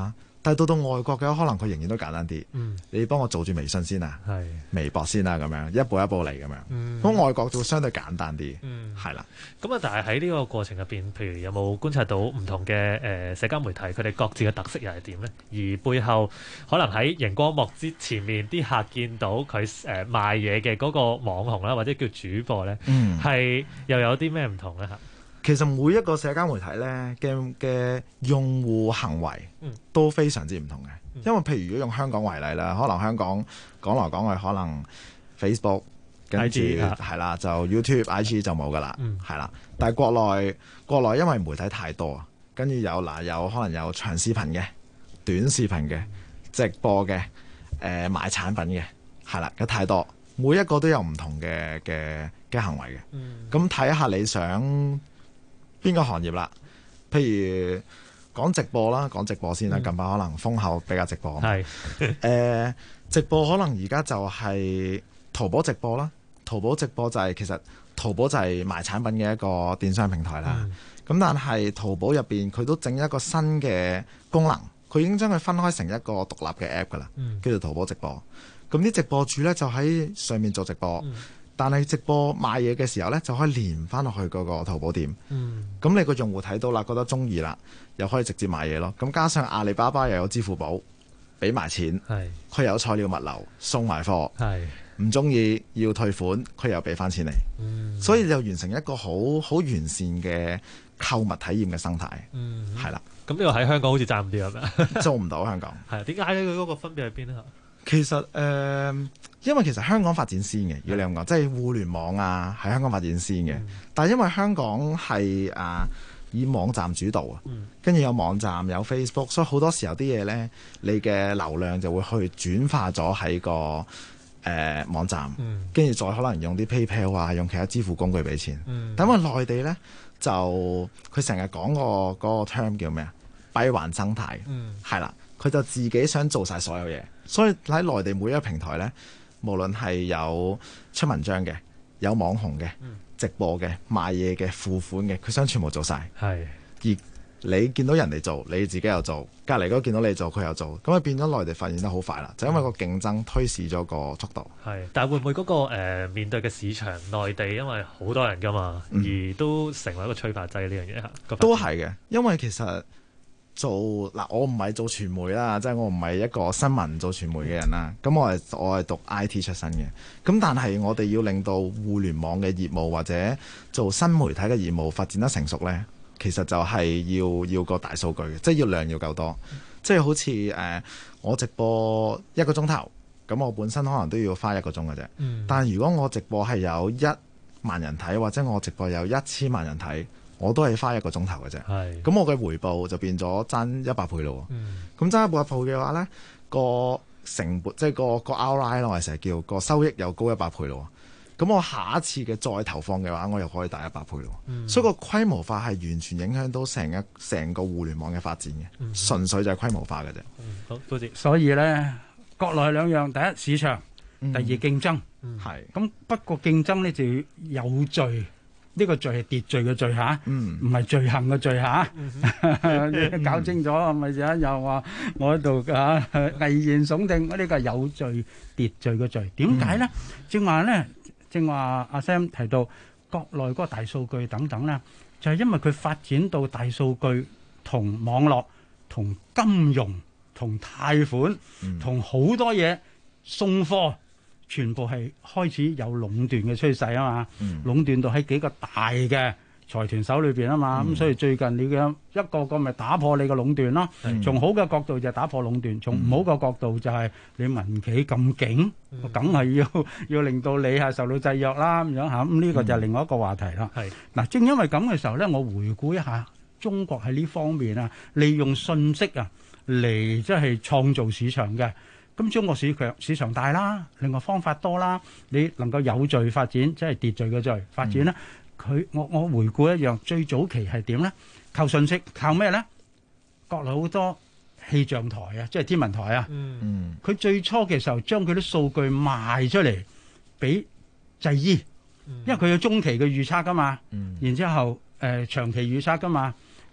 但係到外國嘅話，可能佢仍然都簡單啲。你幫我做住微信先啊，微博先啊，咁樣一步一步嚟咁樣。咁外國就會相對簡單啲，係啦。 咁啊，但係喺呢個過程入邊，譬如有冇觀察到唔同嘅社交媒體佢哋各自嘅特色又係點呢？而背後可能喺熒光幕之前面啲客見到佢賣嘢嘅嗰個網紅啦，或者叫主播咧，係又有啲咩唔同咧嚇？ 其實每一個社交媒體咧嘅用戶行為都非常之唔同嘅，因為譬如如果用香港為例啦，可能香港講來講去，可能 Facebook 跟住係啦，就 YouTube、IG 就冇噶啦，係啦。但係國內因為媒體太多，跟住有可能有長視頻嘅、短視頻嘅、直播嘅、賣產品嘅，係啦，有太多，每一個都有唔同嘅行為嘅。咁睇下你想邊個行業啦？譬如講直播啦，講直播先啦。近排可能風口比較直播，直播可能而家就係淘寶直播啦。淘寶直播就係其實淘寶就係賣產品嘅一個電商平台啦。咁但係淘寶入邊佢都整一個新嘅功能，佢已經將佢分開成一個獨立嘅 app 噶啦，叫做淘寶直播。咁啲直播主呢，就喺上面做直播。但係直播賣嘢嘅時候呢，就可以連翻落去嗰個淘寶店。咁你個用戶睇到啦，覺得中意啦，又可以直接買嘢咯。咁加上阿里巴巴又有支付寶，俾埋錢，佢有菜鳥物流送埋貨，唔中意要退款，佢又俾翻錢你。所以就完成一個好完善嘅購物體驗嘅生態。係啦。 咁呢個喺香港好似賺唔掂係咪？ 做唔到香港。 係點解佢嗰個分別喺邊呢？ 其實因為其實香港發展先嘅，如果你咁講，即係互聯網啊，喺香港發展先嘅。但係因為香港係以網站主導啊，跟住有網站有 Facebook， 所以好多時候啲嘢呢，你嘅流量就會去轉化咗喺個網站，跟住再可能用啲 PayPal 啊，用其他支付工具俾錢。但因為內地呢，就佢成日講嗰個 term 叫咩啊？閉環生態，係啦，佢就自己想做晒所有嘢。所以喺內地每一個平台呢，無論係有出文章嘅、有網紅嘅、直播嘅、賣嘢嘅、付款嘅，佢想全部做晒。而你見到人哋做，你自己又做，隔離嗰個見到你做，佢又做，咁啊變咗內地發展得好快啦，就因為個競爭推使咗個速度。 但係會唔會嗰個面對嘅市場內地，因為好多人㗎嘛，而都成為一個催化劑呢樣嘢嚇？ 都係嘅，因為其實我唔係做傳媒啦，即係我唔係一個新聞做傳媒嘅人啦。咁我係讀 IT 出身嘅。咁但係我哋要令到互聯網嘅業務或者做新媒體嘅業務發展得成熟呢，其實就係要個大數據嘅，即係要量要夠多。即係好似我直播1個鐘頭，咁我本身可能都要花1個鐘嘅啫。但係如果我直播係有1萬人睇，或者我直播有1000萬人睇，我都係花1個鐘頭嘅啫，咁我嘅回報就變咗爭100倍咯。咁爭100倍嘅話呢，個成本即係個 ROI 咯，我哋成日叫個收益又高100倍咯。咁我下一次嘅再投放嘅話，我又可以大100倍咯。所以個規模化係完全影響到成個互聯網嘅發展嘅，純粹就係規模化嘅啫。 好，多謝。 所以呢，國內兩樣，第一市場，第二競爭。咁不過競爭呢就要有序。呢個罪係秩序嘅罪嚇，唔係罪行嘅罪嚇。你搞清楚係咪先？又話我喺度危言聳聽，呢個係有序秩序嘅罪。點解呢？正話阿 Sam 提到國內嗰個大數據等等呢，就係因為佢發展到大數據同網絡、同金融、同貸款、同好多嘢送貨。全部係開始有壟斷嘅趨勢啊嘛，壟斷到喺幾個大嘅財團手裏邊啊嘛，咁所以最近你嘅一個個咪打破你嘅壟斷咯。從好嘅角度就係打破壟斷，從唔好嘅角度就係你民企咁勁，梗係要令到你係受到制約啦咁樣嚇。咁呢個就係另外一個話題啦。嗱，正因為咁嘅時候咧，我回顧一下中國喺呢方面啊，利用信息啊嚟即係創造市場嘅。咁中國市場大啦，另外方法多啦，你能夠有序發展，即係秩序嘅序發展咧。我回顧一樣，最早期係點咧？靠信息，靠咩咧？國內好多氣象台啊，即係天文台啊，佢最初嘅時候將佢啲數據賣出嚟俾製衣，因為佢有中期嘅預測噶嘛，然之後長期預測噶嘛。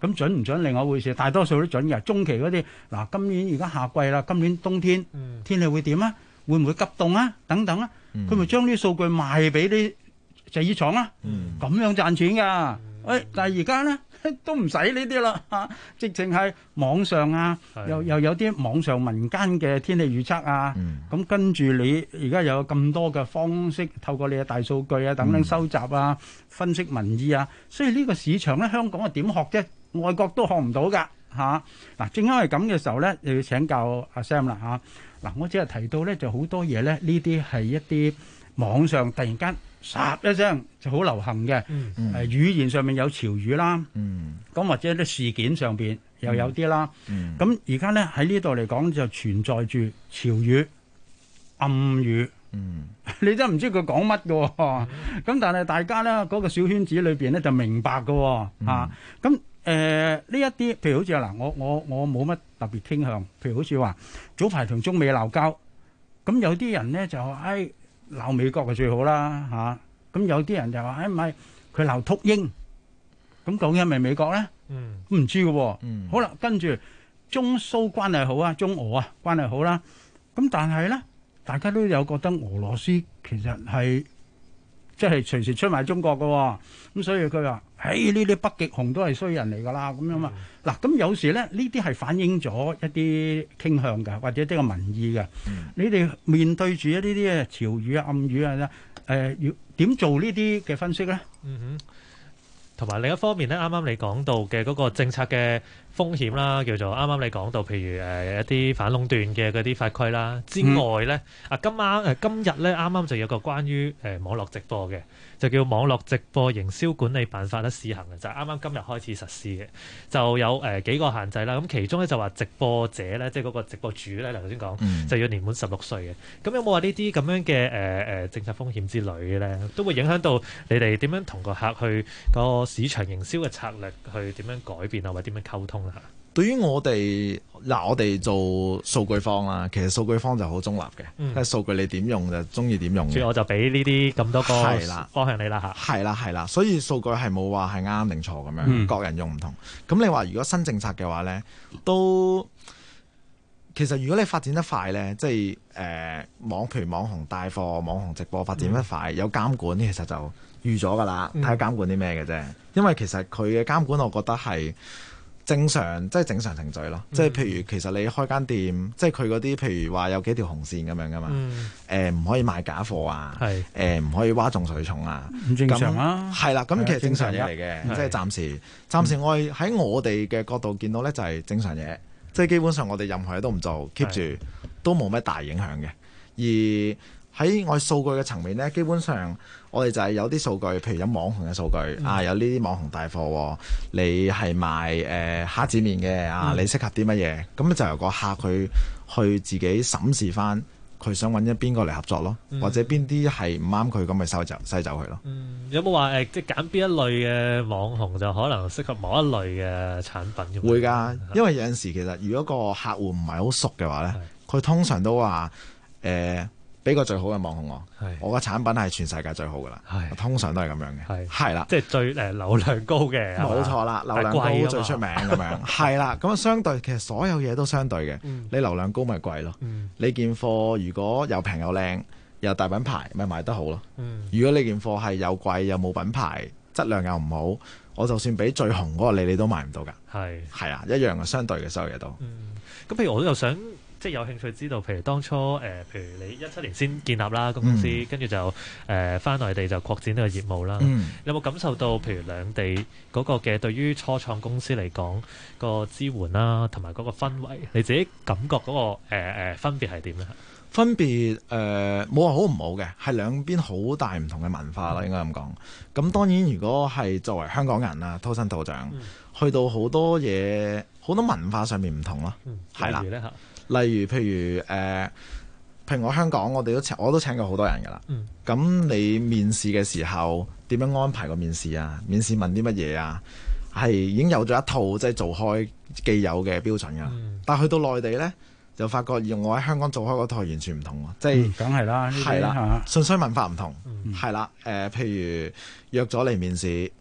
咁準唔準另外一回事，大多數都準嘅。中期嗰啲嗱，今年而家夏季啦，今年冬天天氣會點啊？會唔會急凍啊？等等啊，佢咪將啲數據賣俾啲製衣廠啊？咁樣賺錢㗎。但係而家咧都唔使呢啲啦嚇，直情係網上啊，又有啲網上民間嘅天氣預測啊，咁跟住你而家有咁多嘅方式，透過你嘅大數據啊等等收集啊，分析民意啊，所以呢個市場咧，香港啊點學啫？外國都學唔到㗎嚇。嗱，正因為咁嘅時候咧，又要請教阿 Sam 啦嚇。嗱，我只係提到咧，就好多嘢咧，呢啲係一啲網上突然間霎一聲就好流行嘅，語言上面有潮語啦，咁或者啲事件上邊又有啲啦，咁而家咧喺呢度嚟講就存在住潮語、暗語，你真係唔知佢講乜嘅，咁但係大家咧嗰個小圈子裏邊咧就明白嘅嚇，咁呢一啲譬如好似嗱，我冇乜特別傾向，譬如好似話早排同中美鬧交，咁有啲人咧就話鬧美國就最好啦嚇，咁有啲人就話唔係佢鬧禿鷹，咁究竟係咪美國咧？唔知嘅喎。好啦，跟住中蘇關係好啊，中俄啊關係好啦，咁但係咧，大家都有覺得俄羅斯其實係即係隨時出賣中國嘅喎，咁所以佢話：呢啲北極熊都係衰人嚟㗎啦，咁樣嘛。嗱，咁有時咧呢啲係反映咗一啲傾向㗎，或者啲個民意嘅。你哋面對住一啲嘅潮語啊、暗語啊，要點做呢啲嘅分析咧？ 同埋另一方面咧，啱啱你講到嘅嗰個政策嘅風險啦，叫做啱啱你講到，譬如一啲反壟斷嘅嗰啲法規啦之外咧，今日咧啱啱就有個關於網絡直播嘅，就叫網絡直播營銷管理辦法咧試行嘅，就係啱啱今日開始實施嘅，就有幾個限制啦。咁其中咧就話直播者咧，即係嗰個直播主咧，你頭先講就要年滿16歲嘅。咁有冇話呢啲咁樣嘅政策風險之類嘅咧，都會影響到你哋點樣同個客去個市場營銷嘅策略去點樣改變啊，或者點樣溝通啦？ 對於我哋我哋做數據方啦，其實數據方就好中立嘅，即係數據你點用就中意點用嘅。所以我就俾呢啲咁多個方向你啦嚇。 係啦，所以數據係冇話係啱定錯咁樣，各人用唔同。咁你話如果新政策嘅話咧，都其實如果你發展得快咧，即係譬如網紅帶貨、網紅直播發展得快，有監管，其實就預咗㗎啦，睇下監管啲咩嘅啫。因為其實佢嘅監管，我覺得係正常，即係正常程序咯。即係譬如其實你開間店，即係佢嗰啲譬如話有幾條紅線咁樣噶嘛。唔可以賣假貨啊，唔可以嘩眾取寵啊。唔正常啊。係啦，咁其實正常嘢嚟嘅，即係暫時我喺我哋嘅角度見到咧，就係正常嘢。即係基本上我哋任何嘢都唔做 ，keep 住都冇咩大影響嘅。而喺我哋數據嘅層面咧，基本上我哋就係有啲數據，譬如有網紅嘅數據有呢啲網紅帶貨，你係賣蝦子麵嘅你適合啲乜嘢？咁就由個客去自己審視翻，佢想揾邊個嚟合作咯，或者邊啲係唔啱佢咁咪篩走佢咯。 有冇話即係揀邊一類嘅網紅就可能適合某一類嘅產品？ 會㗎，因為有陣時其實如果個客戶唔係好熟嘅話咧，佢通常都話俾個最好嘅網紅我個產品係全世界最好㗎啦，通常都係咁樣嘅，係啦， 即係最流量高嘅， 冇錯啦，流量高最出名咁樣，係啦，咁相對其實所有嘢都相對嘅，你流量高咪貴咯，你件貨如果又平又靚又大品牌，咪賣得好咯，如果你件貨係又貴又冇品牌，質量又唔好，我就算俾最紅嗰個你都賣唔到㗎，係啊，一樣嘅，相對嘅所有嘢都。 咁譬如我都有想。即係有興趣知道，譬如當初譬如你17年先建立啦公司，跟住就返內地就擴展呢個業務啦。有冇感受到譬如兩地嗰個嘅對於初創公司嚟講個支援啦，同埋嗰個氛圍，你自己感覺嗰個分別係點咧？ 分別冇話好唔好嘅，係兩邊好大唔同嘅文化啦，應該咁講。咁當然如果係作為香港人啊，土生土長，去到好多嘢好多文化上面唔同咯，係啦。例如譬如我香港，我都請過好多人㗎啦。咁你面試嘅時候點樣安排個面試啊？面試問啲乜嘢啊？係已經有咗一套即係做開既有嘅標準㗎。但係去到內地呢，就發覺用我喺香港做開嗰套完全唔同喎。即係梗係啦，係啦， 純粹文化唔同。係啦，譬如約咗嚟面試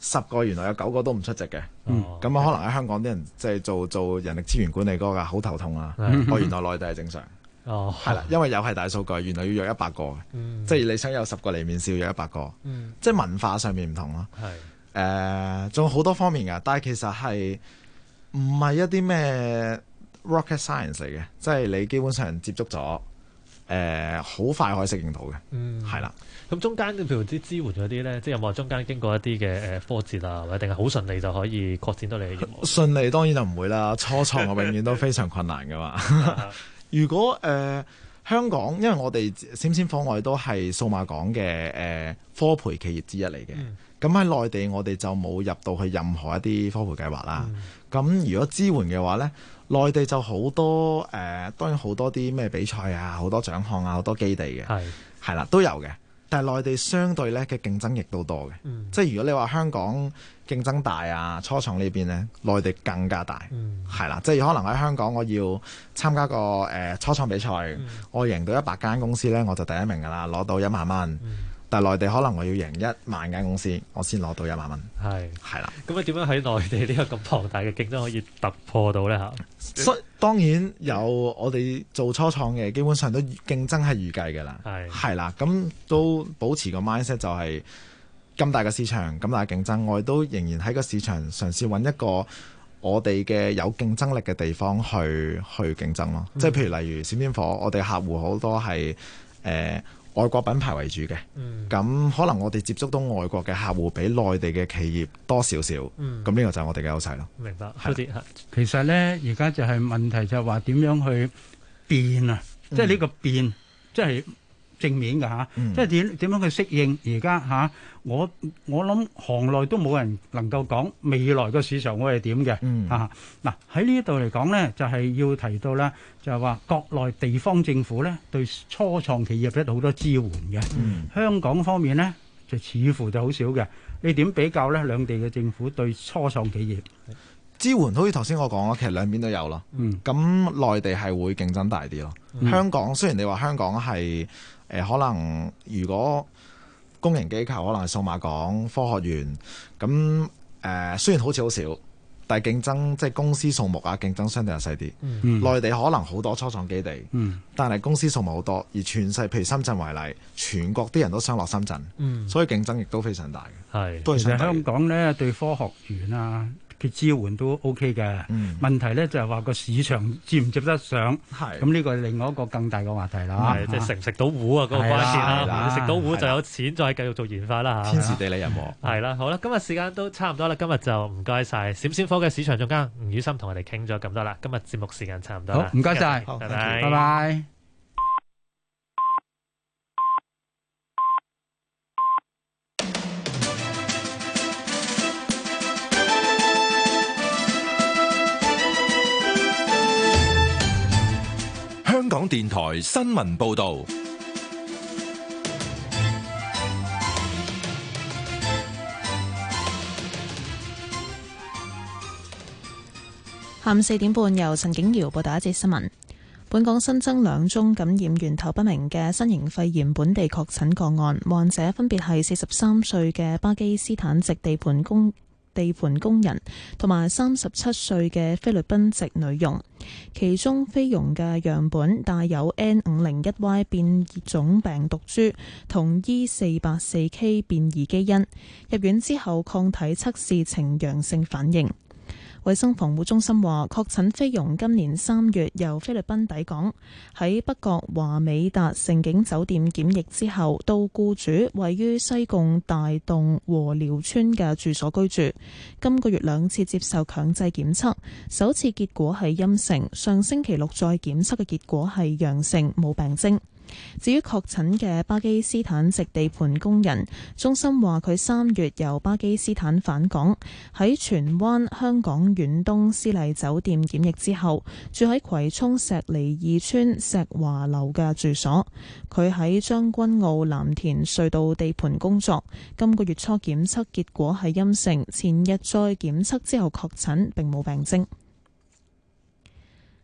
10個原來有9個都唔出席嘅。咁可能喺香港啲人即係做人力資源管理嗰個好頭痛啊。原來內地係正常。係啦，因為又係大數據，原來要約100個嘅，即係你想有10個嚟面試要約100個，即係文化上面唔同咯。仲有好多方面㗎，但係其實係唔係一啲咩 rocket science 嚟嘅，即係你基本上接觸咗，好快可以適應到嘅，係啦。 咁中間譬如啲支援嗰啲咧，即係有冇中間經過一啲嘅波折啊，或者定係好順利就可以擴展到你嘅業務？順利當然就唔會啦，初創我永遠都非常困難㗎嘛。如果香港，因為我哋閃閃火外都係數碼港嘅科培企業之一嚟嘅，咁喺內地我哋就冇入到去任何一啲科培計劃啦。咁如果支援嘅話呢，內地就好多當然好多啲咩比賽啊，好多獎項啊，好多基地嘅，係啦都有嘅。但係內地相對咧嘅競爭亦都多嘅，即係如果你話香港競爭大啊，初創呢邊咧，內地更加大，係啦，即係可能喺香港我要參加個初創比賽，我贏到100間公司咧，我就第一名㗎啦，攞到1萬蚊。但係內地可能我要贏1萬間公司，我先攞到1萬蚊。係啦。咁啊點樣喺內地呢個咁龐大嘅競爭可以突破到咧嚇？當然有我哋做初創嘅，基本上都競爭係預計㗎啦。係啦，咁都保持個 mindset 就係咁大嘅市場，咁大嘅競爭，我哋都仍然喺個市場嘗試揾一個我哋嘅有競爭力嘅地方去競爭咯。即係譬如例如閃閃火，我哋客戶好多係外國品牌為主嘅，咁可能我哋接觸到外國嘅客戶比內地嘅企業多少少，咁呢個就係我哋嘅優勢咯。 明白。 其實呢，而家就係問題就係話點樣去變啊？即係呢個變，即係正面㗎嚇，即係點樣去適應而家嚇？我諗行內都冇人能夠講未來個市場會係點嘅嚇。嗱喺呢度嚟講呢，就係要提到啦，就係話國內地方政府呢對初創企業咧好多支援嘅。香港方面呢，就似乎就好少嘅。你點比較呢？兩地嘅政府對初創企業支援，好似頭先我講啦，其實兩邊都有咯。咁內地係會競爭大啲咯。香港雖然你話香港係可能如果公營機構可能係數碼港、科學園咁雖然好似好少，但係競爭即係公司數目啊，競爭相對係細啲。內地可能好多初創基地，但係公司數目好多，而全世譬如深圳為例，全國啲人都想落深圳，所以競爭亦都非常大嘅。 其實香港呢對科學園啊嘅支援都 OK 嘅，問題呢就係話個市場接唔接得上，咁呢個係另外一個更大嘅話題啦。 即係食唔食到糊啊嗰個關鍵啦，食到糊就有錢再繼續做研發啦嚇。 天時地利人和。 係啦，好啦，今日時間都差唔多啦，今日就唔該晒閃閃火嘅市場總監吳宇森同我哋傾咗咁多啦，今日節目時間差唔多啦。 好，唔該晒， 拜拜， 拜拜。 香港電台新聞報導， 下午4點半由陳景瑤報道一節新聞。本港新增2宗感染源頭不明嘅新型肺炎本地確診個案，患者分別係43歲嘅巴基斯坦籍地盤工人同埋37歲嘅菲律賓籍女傭，其中菲傭嘅樣本帶有 N501Y 變種病毒株同 E484K 變異基因，入院之後抗體測試呈陽性反應。衛生防護中心話，確診菲傭今年3月由菲律賓抵港，喺北角華美達盛景酒店檢疫之後，到僱主位於西貢大洞和寮村嘅住所居住。今個月2次接受強制檢測，首次結果係陰性，上星期6再檢測嘅結果係陽性，冇病徵。至於確診嘅巴基斯坦籍地盤工人，中心話佢3月由巴基斯坦返港，喺荃灣香港遠東絲麗酒店檢疫之後，住喺葵涌石梨2村石華樓嘅住所。佢喺將軍澳藍田隧道地盤工作，今個月初檢測結果係陰性，前日再檢測之後確診，並冇病徵。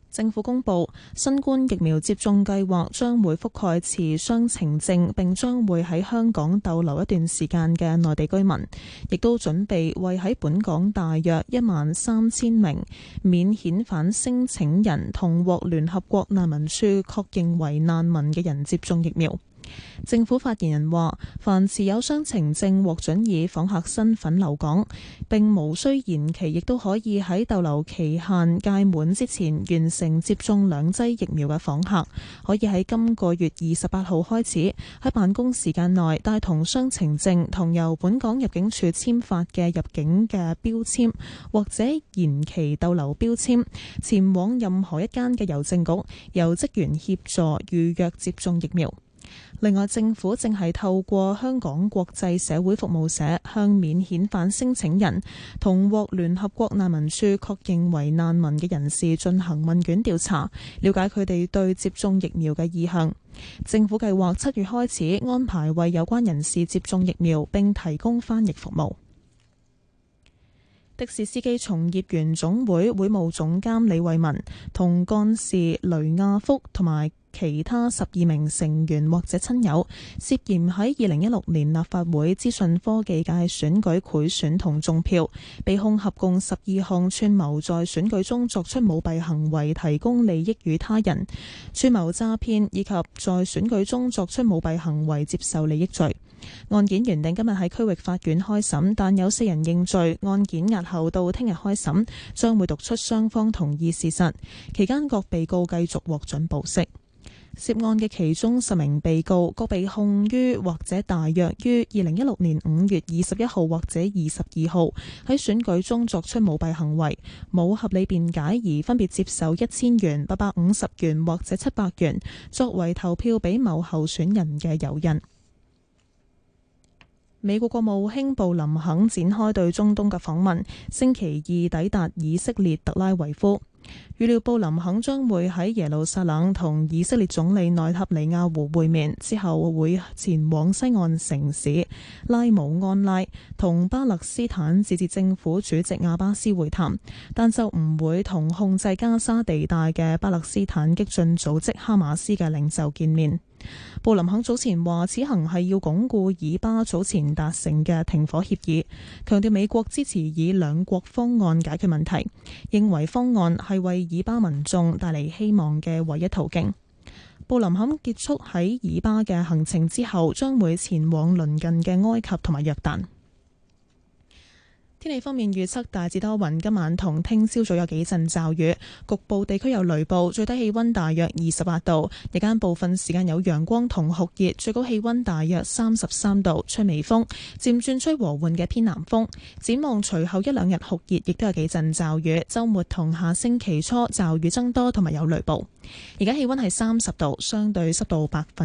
政府公布新冠疫苗接種計劃將會覆蓋持雙程證並將會喺香港逗留一段時間嘅內地居民，亦都準備為喺本港大約13000名免遣返申請人同獲聯合國難民署確認為難民嘅人接種疫苗。政府發言人話，凡持有雙程證獲准以訪客身份留港，並無需延期，亦都可以喺逗留期限屆滿之前完成接種2劑疫苗嘅訪客，可以喺今個月28號開始喺辦公時間內帶同雙程證同由本港入境處簽發嘅入境嘅標籤或者延期逗留標籤，前往任何一間嘅郵政局，由職員協助預約接種疫苗。另外，政府正係透過香港國際社會服務社向免遣返申請人同獲聯合國難民署確認為難民嘅人士進行問卷調查，了解佢哋對接種疫苗嘅意向。政府計劃7月開始安排為有關人士接種疫苗，並提供翻譯服務。的士司機從業員總會會務總監李慧文同幹事雷亞福同埋其他12名成員或者親友涉嫌喺2016年立法會資訊科技界選舉賄選同中票，被控合共12項串謀在選舉中作出舞弊行為，提供利益與他人、串謀詐騙以及在選舉中作出舞弊行為接受利益罪。案件原定今日喺區域法院開審，但有4人認罪，案件押後到聽日開審，將會讀出雙方同意事實。期間各被告繼續獲准保釋。涉案嘅其中10名被告，各被控於或者大約於2016年5月21號或者22號喺選舉中作出舞弊行為，冇合理辯解而分別接受1000元、850元或者700元作為投票俾某候選人嘅誘因。美國國務卿布林肯展開對中東嘅訪問，星期二抵達以色列特拉維夫。預料布林肯將會喺耶路撒冷同以色列總理內塔尼亞胡會面，之後會前往西岸城市拉姆安拉同巴勒斯坦自治政府主席亞巴斯會談，但就唔會同控制加沙地帶嘅巴勒斯坦激進組織哈馬斯嘅領袖見面。布林肯早前話，此行係要鞏固以巴早前達成嘅停火協議，強調美國支持以兩國方案解決問題，認為方案係為以巴民眾帶嚟希望嘅唯一途徑。布林肯結束喺以巴嘅行程之後，將會前往鄰近嘅埃及同埋約旦。天氣方面預測大致多雲，今晚同聽朝早有幾陣驟雨，局部地區有雷暴，最低氣溫大約28度，日間部分時間有陽光同酷熱，最高氣溫大約33度，吹微風，漸轉吹和緩嘅偏南風。展望隨後1-2日酷熱，亦都有幾陣驟雨，週末同下星期初驟雨增多同埋有雷暴。而家氣溫係30度，相對濕度